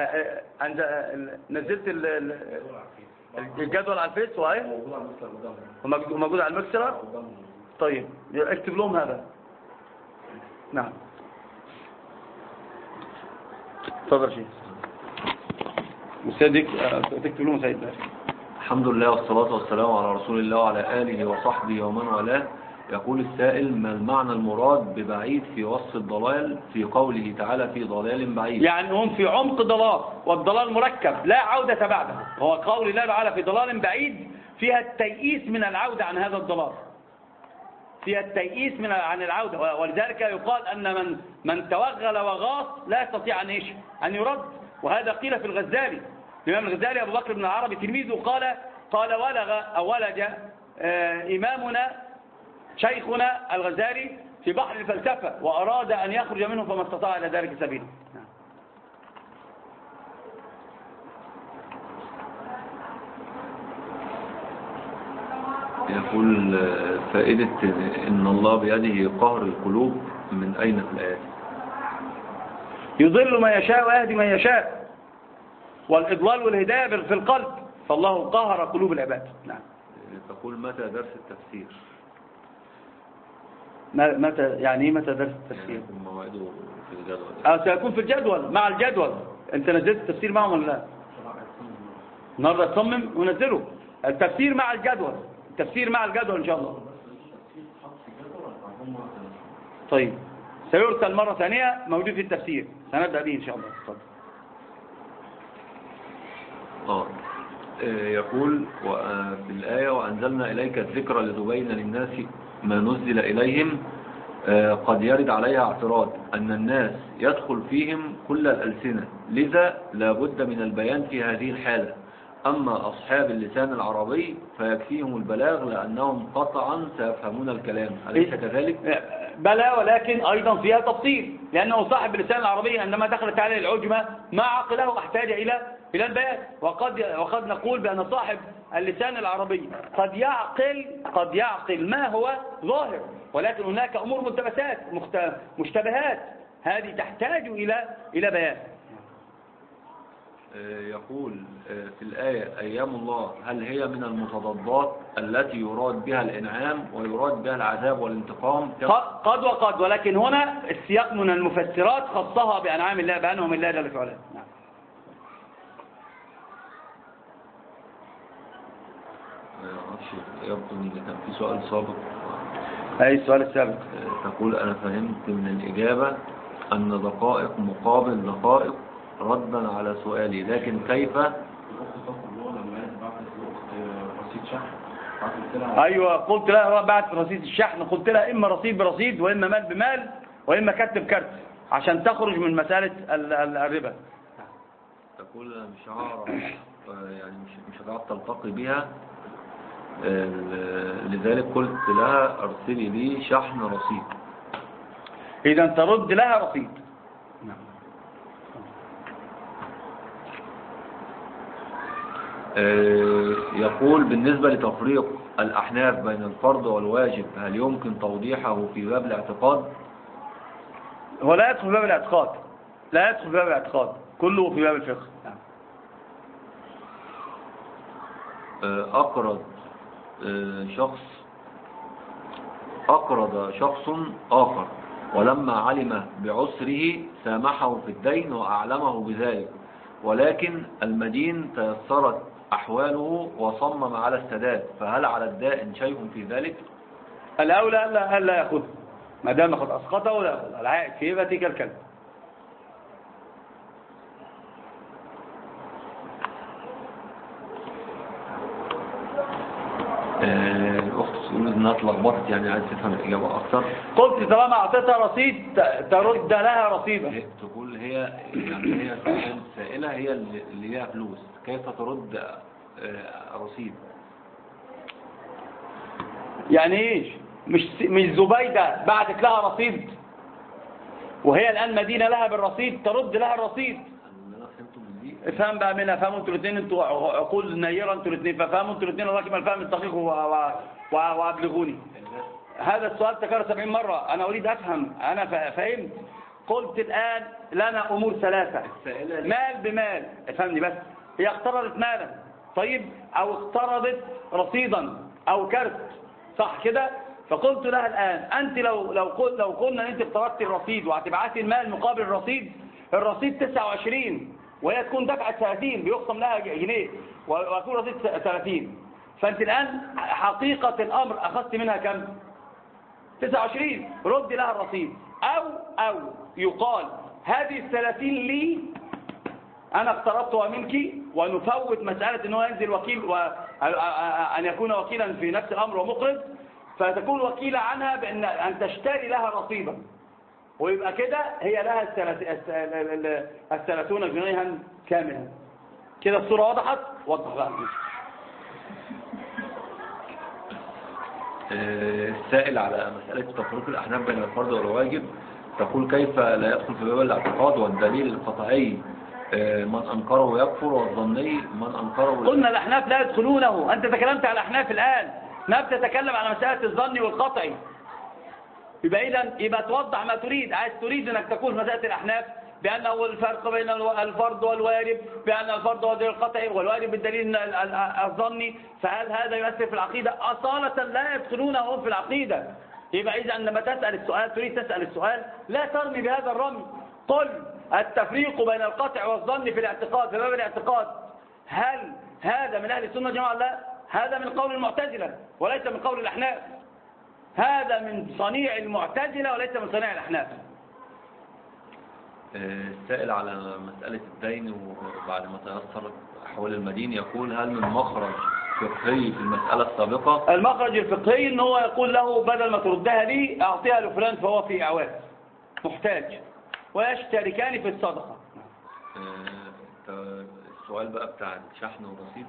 نزلت الجدول على الفيس وهي وموجود على المكسرة. طيب اكتب لهم هذا. نعم تفضل شيء سيدك تكتب لهم سيد. الحمد لله والصلاة والسلام على رسول الله وعلى آله وصحبه ومن والاه. يقول السائل: ما المعنى المراد ببعيد في وصف الضلال في قوله تعالى في ضلال بعيد؟ يعني هم في عمق ضلال، والضلال مركب لا عودة بعده. هو قول الله تعالى في ضلال بعيد فيها التيئيس من العودة عن هذا الضلال، فيها التيئيس من عن العودة. ولذلك يقال أن من من توغل وغاص لا يستطيع أن إيش أن يرد. وهذا قيل في الغزالي. الإمام الغزالي أبو بكر بن العربي تلميذه قال قال ولغ أو ولج آه إمامنا شيخنا الغزالي في بحر الفلسفة وأراد أن يخرج منه فما استطاع إلى ذلك سبيلا. يقول فائدة إن الله بيده قهر القلوب من أين في الآيات؟ يضل من يشاء ويهدي من يشاء، والإضلال والهداية في القلب، فالله قهر قلوب العباد. نعم. تقول متى درس التفسير؟ متى يعني ايه متى درس التفسير؟ يعني موعده في الجدول. اه سيكون في الجدول مع الجدول. انت نزلت التفسير معهم ولا لا؟ النهارده تصمم ونزله التفسير مع الجدول، التفسير مع الجدول ان شاء الله. طيب سيرسل مرة ثانية موجود في التفسير، سنبدأ به ان شاء الله. اتفضل. اه يقول في الآية: وأنزلنا إليك الذكر لتبين للناس ما نزل إليهم. قد يرد عليها اعتراض أن الناس يدخل فيهم كل الألسنة، لذا لا بد من البيان في هذه الحالة. أما أصحاب اللسان العربي فيكفيهم البلاغ لأنهم قطعا سيفهمون الكلام، أليس كذلك؟ بلى، ولكن أيضا فيها تفصيل، لأنه صاحب اللسان العربي عندما دخلت عليه العجمة ما عقله احتاج إلى إلى البيان. وقد وقد نقول بأن صاحب اللسان العربي قد يعقل قد يعقل ما هو ظاهر، ولكن هناك أمور ملتبسات مشتبهات هذه تحتاج إلى إلى بيان. يقول في الآية: أيام الله، هل هي من المتضادات التي يراد بها الإنعام ويراد بها العذاب والانتقام؟ قد وقد، ولكن هنا السياق من المفسرات خصها بأنعام الله بأنهم الله جل في علاه. نعم. يبدو أن كان في سؤال سابق. أي السؤال السابق؟ تقول: أنا فهمت من الإجابة أن دقائق مقابل دقائق ردا على سؤالي، لكن كيف؟ أيوة قلت لها بعد رصيد الشحن، قلت لها إما رصيد برصيد وإما مال بمال وإما كارت بكارت عشان تخرج من مسألة الربا. تقول: أنا مش هعرف يعني مش مش هتعرف تلتقي بها، لذلك قلت لها ارسلي لي شحن رصيد. إذا ترد لها رصيد. يقول: بالنسبة لتفريق الأحناف بين الفرض والواجب، هل يمكن توضيحه في باب الاعتقاد؟ هو لا يدخل في باب الاعتقاد، لا يدخل في باب الاعتقاد، كله في باب الفقه. أقرض شخص أقرض شخص آخر ولما علم بعسره سامحه في الدين وأعلمه بذلك، ولكن المدين تيسرت أحواله وصمم على السداد، فهل على الدائن شيء في ذلك؟ الأولى ألا ألا يأخذ، ما دام قد أسقطه لا يأخذ، العائد في هبته كالكلب. الأخت تقول إنها اتلخبطت، يعني عايز تفهم الإجابة أكثر. قلت طالما أعطيتها رصيد ترد لها رصيدا. تقول هي يعني هي السائلة هي اللي ليها فلوس، كيف ترد رصيد؟ يعني إيش؟ مش مش زبيدة بعتت لها رصيد وهي الآن مدينة لها بالرصيد، ترد لها الرصيد. أنا فهمته من دي افهم بقى منها، فهموا انتوا الاثنين، انتوا عقول نيرة انتوا الاثنين، ففهموا انتوا الاثنين راكب الفهم الدقيق وابلغوني. هذا السؤال تكرر سبعين مرة، أنا أريد أفهم، أنا فهمت. قلت الآن لنا أمور ثلاثة، مال بمال، افهمني بس. هي اقترضت مالا، طيب، أو اقترضت رصيدا أو كرت، صح كده؟ فقلت لها الآن أنت لو لو قل لو قلنا أنت اقترضتي الرصيد وهتبعتي المال مقابل الرصيد، الرصيد تسعة وعشرين وهي تكون دفعت ثلاثين بيقسم لها جنيه ويكون رصيد ثلاثين، فأنت الآن حقيقة الأمر أخذت منها كم؟ تسعة وعشرين، رد لها الرصيد. أو أو يقال هذه الثلاثين لي أنا اقترضتها منك، ونفوت مسألة أنه ينزل وكيل وأن يكون وكيلا في نفس الأمر ومقرض، فتكون وكيلة عنها بأن أن تشتري لها رصيدا، ويبقى كده هي لها الثلاثون جنيها كاملا. كده الصورة وضحت؟ وضح بقى. السائل على مسألة تفريق الأحناف بين الفرض والواجب، تقول كيف لا يدخل في باب الاعتقاد والدليل القطعي من أنكره يكفر والظني من أنكره. قلنا الأحناف لا يدخلونه، أنت تكلمت على الأحناف الآن، ما بتتكلم على مسألة الظني والقطعي. يبقى إذا يبقى توضح ما تريد، عايز تريد أنك تقول مسألة الأحناف بأنه الفرق بين الفرض والواجب، بأن الفرض هو الدليل القطعي والواجب بالدليل الظني، فهل هذا يؤثر في العقيدة؟ أصالة لا يدخلونه في العقيدة. يبقى إذا عندما تسأل السؤال تريد تسأل السؤال لا ترمي بهذا الرمي، قل التفريق بين القطع والظن في الاعتقاد، في باب الاعتقاد، هل هذا من أهل السنة والجماعة؟ لا، هذا من قول المعتزلة وليس من قول الأحناف، هذا من صنيع المعتزلة وليس من صنيع الأحناف. السائل على مسألة الدين وبعد ما تيسر أحوال المدين يقول هل من مخرج فقهي في المسألة السابقة؟ المخرج الفقهي ان هو يقول له بدل ما تردها لي أعطيها لفلان فهو في إعواز محتاج، ويشتركان في الصدقة. السؤال بقى بتاع الشحن والرصيد،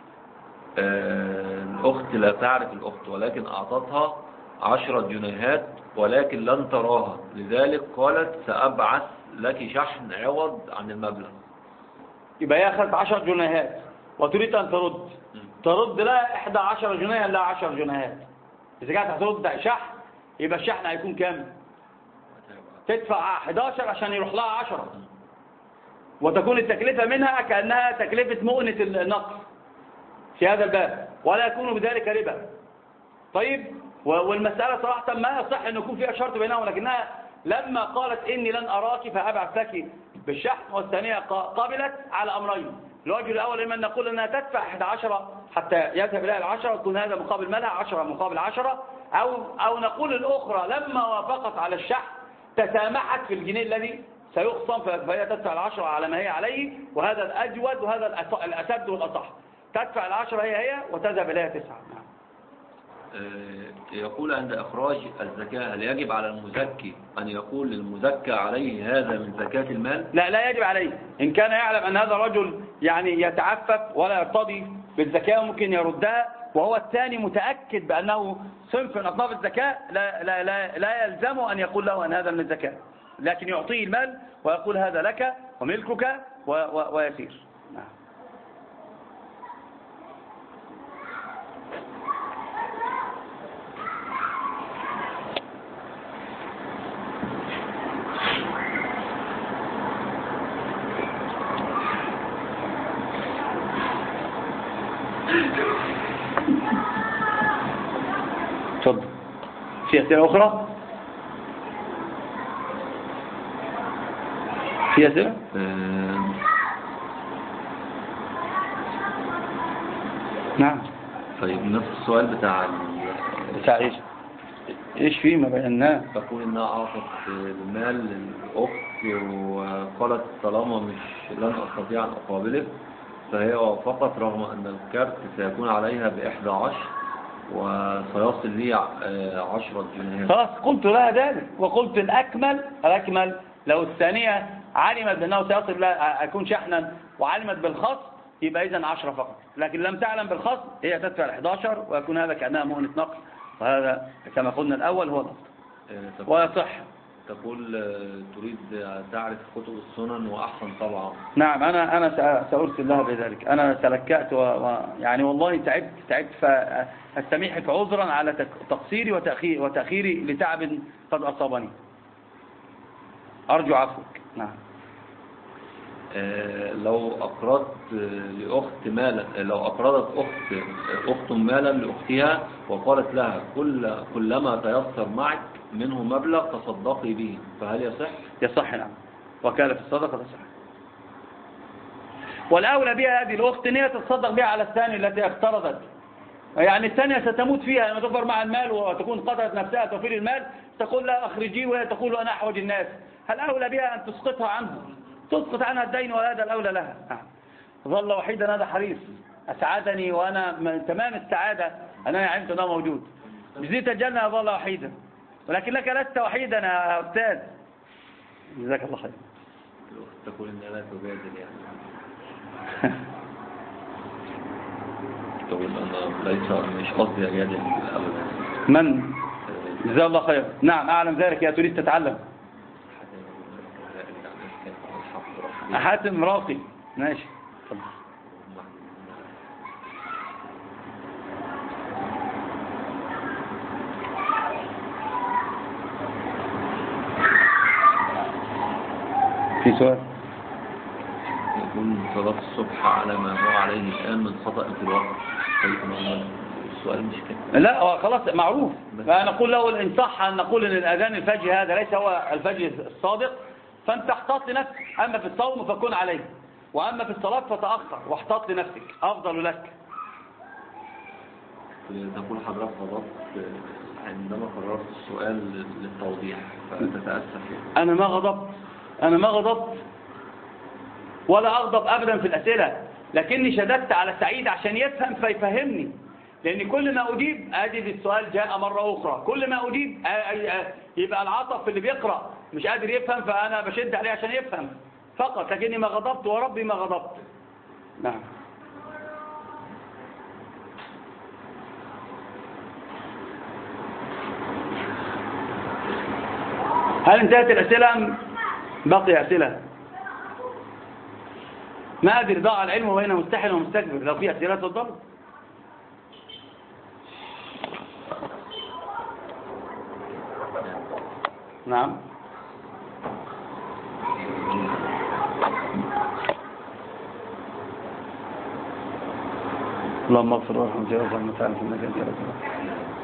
الأخت لا تعرف الأخت ولكن أعطتها عشرة جنيهات ولكن لن تراها، لذلك قالت سأبعث لك شحن عوض عن المبلغ. يبقى هي أخذت عشر جنيهات وتريد أن ترد، ترد لها إحدى عشر جنيها لا عشر جنيهات. إذا كانت هترد شحن يبقى الشحن هيكون كام؟ تدفع أحد عشر عشان يروح لها عشرة، وتكون التكلفة منها كأنها تكلفة مؤنة النقص في هذا الباب، ولا يكون بذلك ربا. طيب، والمسألة صراحة ما يصح أن يكون فيها شرط بينهم، لكنها لما قالت إني لن أراك فأبعث لك بالشحن، والثانية قابلت على أمرين. الوجه الأول إما أن نقول أنها تدفع أحد عشر حتى يذهب إليها العشرة وتكون هذا مقابل مالها عشرة مقابل عشرة، أو, أو نقول الأخرى لما وافقت على الشحن تسامحت في الجنيه الذي سيخصم فهي تدفع العشرة على ما هي عليه، وهذا الأجود وهذا الأسد والأصح، تدفع العشرة هي هي وتذهب إليها تسعة. يقول عند إخراج الزكاة هل يجب على المزكي أن يقول للمزكى عليه هذا من زكاة المال؟ لا، لا يجب عليه. إن كان يعلم أن هذا الرجل يعني يتعفف ولا يرتضي بالزكاة ممكن يردها، وهو الثاني متأكد بأنه صنف من أصناف الزكاة، لا, لا, لا, لا يلزمه أن يقول له أن هذا من الزكاة، لكن يعطيه المال ويقول هذا لك وملكك و و ويسير. نعم. تفضل. في أسئلة أخرى؟ في أسئلة؟ نعم. طيب نفس السؤال بتاع بتاع إيش؟ إيش فيه ما بيناه؟ تقول إنها أعطت المال للأخت وقالت طالما مش لن أستطيع أن أقابله فهي وافقت رغم أن الكارت سيكون عليها بإحدى عشر وسيصل لي عشرة جنيهات. خلاص قلت لها ذلك، وقلت الأكمل الأكمل لو الثانية علمت بأنه سيصل لها يكون شحنا وعلمت بالخص يبقى إذن عشرة فقط، لكن لم تعلم بالخص هي تدفع الإحدى عشر ويكون هذا كأنها مؤنة نقص، وهذا كما قلنا الأول هو ضبط ويصح. تقول آه، تريد تعرف كتب السنن وأحسن طبعا. نعم، أنا أنا سأ- سأرسل لها بذلك. أنا تلكأت و... و... يعني والله تعبت تعبت فأستميحك عذرا على تك- تقصيري وتأخير وتأخيري لتعب قد أصابني. أرجو عفوك. نعم. آه، لو أقرضت آه، لأخت مالا، لو أقرضت أخت أخت مالا لأختها وقالت لها كل كلما تيسر معك منه مبلغ تصدقي به، فهل يصح؟ يصح. نعم. وكالة الصدقة تصح. والأولى بها هذه الأخت أن هي تتصدق بها على الثانية التي اقترضت. يعني الثانية ستموت فيها لما تكبر مع المال وتكون قدرت نفسها توفير المال، تقول لا أخرجيه وهي تقول أنا أحوج الناس. هل أولى بها أن تسقطها عنه، تسقط عنها الدين، وهذا الأولى لها. نعم. ظل وحيدا هذا حريص، أسعدني وأنا من تمام السعادة أنا علمت أنه موجود. جزيت الجنة ظل وحيدا، ولكنك لست وحيدا يا أستاذ. جزاك الله خير. الأخت تقول إنها لا تجادل يعني. تقول أنا ليس مش قصدي أجادل أبدا. من؟ جزاه الله خير. نعم أعلم ذلك. يا تريد تتعلم. حاتم راقي. ماشي. في سؤال؟ يقول صلاة الصبح على ما هو عليه الآن من خطأ في الوقت. السؤال مش كده. لا هو خلاص معروف. فنقول له إن صح أن نقول إن الأذان الفجر هذا ليس هو الفجر الصادق، فأنت احتاط لنفسك. أما في الصوم فكن عليه، وأما في الصلاة فتأخر واحتاط لنفسك، أفضل لك. تقول حضرتك غضبت عندما قررت السؤال للتوضيح فتتأسف. أنا ما غضبت، أنا ما غضبت ولا أغضب أبدا في الأسئلة، لكني شددت على سعيد عشان يفهم فيفهمني. لأن كل ما أجيب أدي في السؤال جاء مرة أخرى، كل ما أجيب يبقى العطف في اللي بيقرأ مش قادر يفهم، فأنا بشد عليه عشان يفهم فقط، لكني ما غضبت وربي ما غضبت. نعم. هل انتهت الأسئلة أم بقي أسئلة؟ ما أدري، ضاع العلم بين مستحل ومستكبر. لو في أسئلة تفضل. نعم. اللهم اغفر وارحم وجعل المتعلم في المكان يا رب.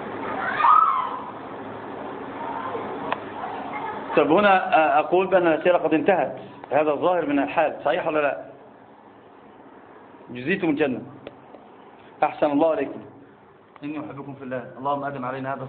طب هنا أقول بأن الأسئلة قد انتهت، هذا الظاهر من الحال، صحيح ولا لا؟ جزيتم الجنة. أحسن الله عليكم. إني أحبكم في الله. اللهم أدم علينا هذا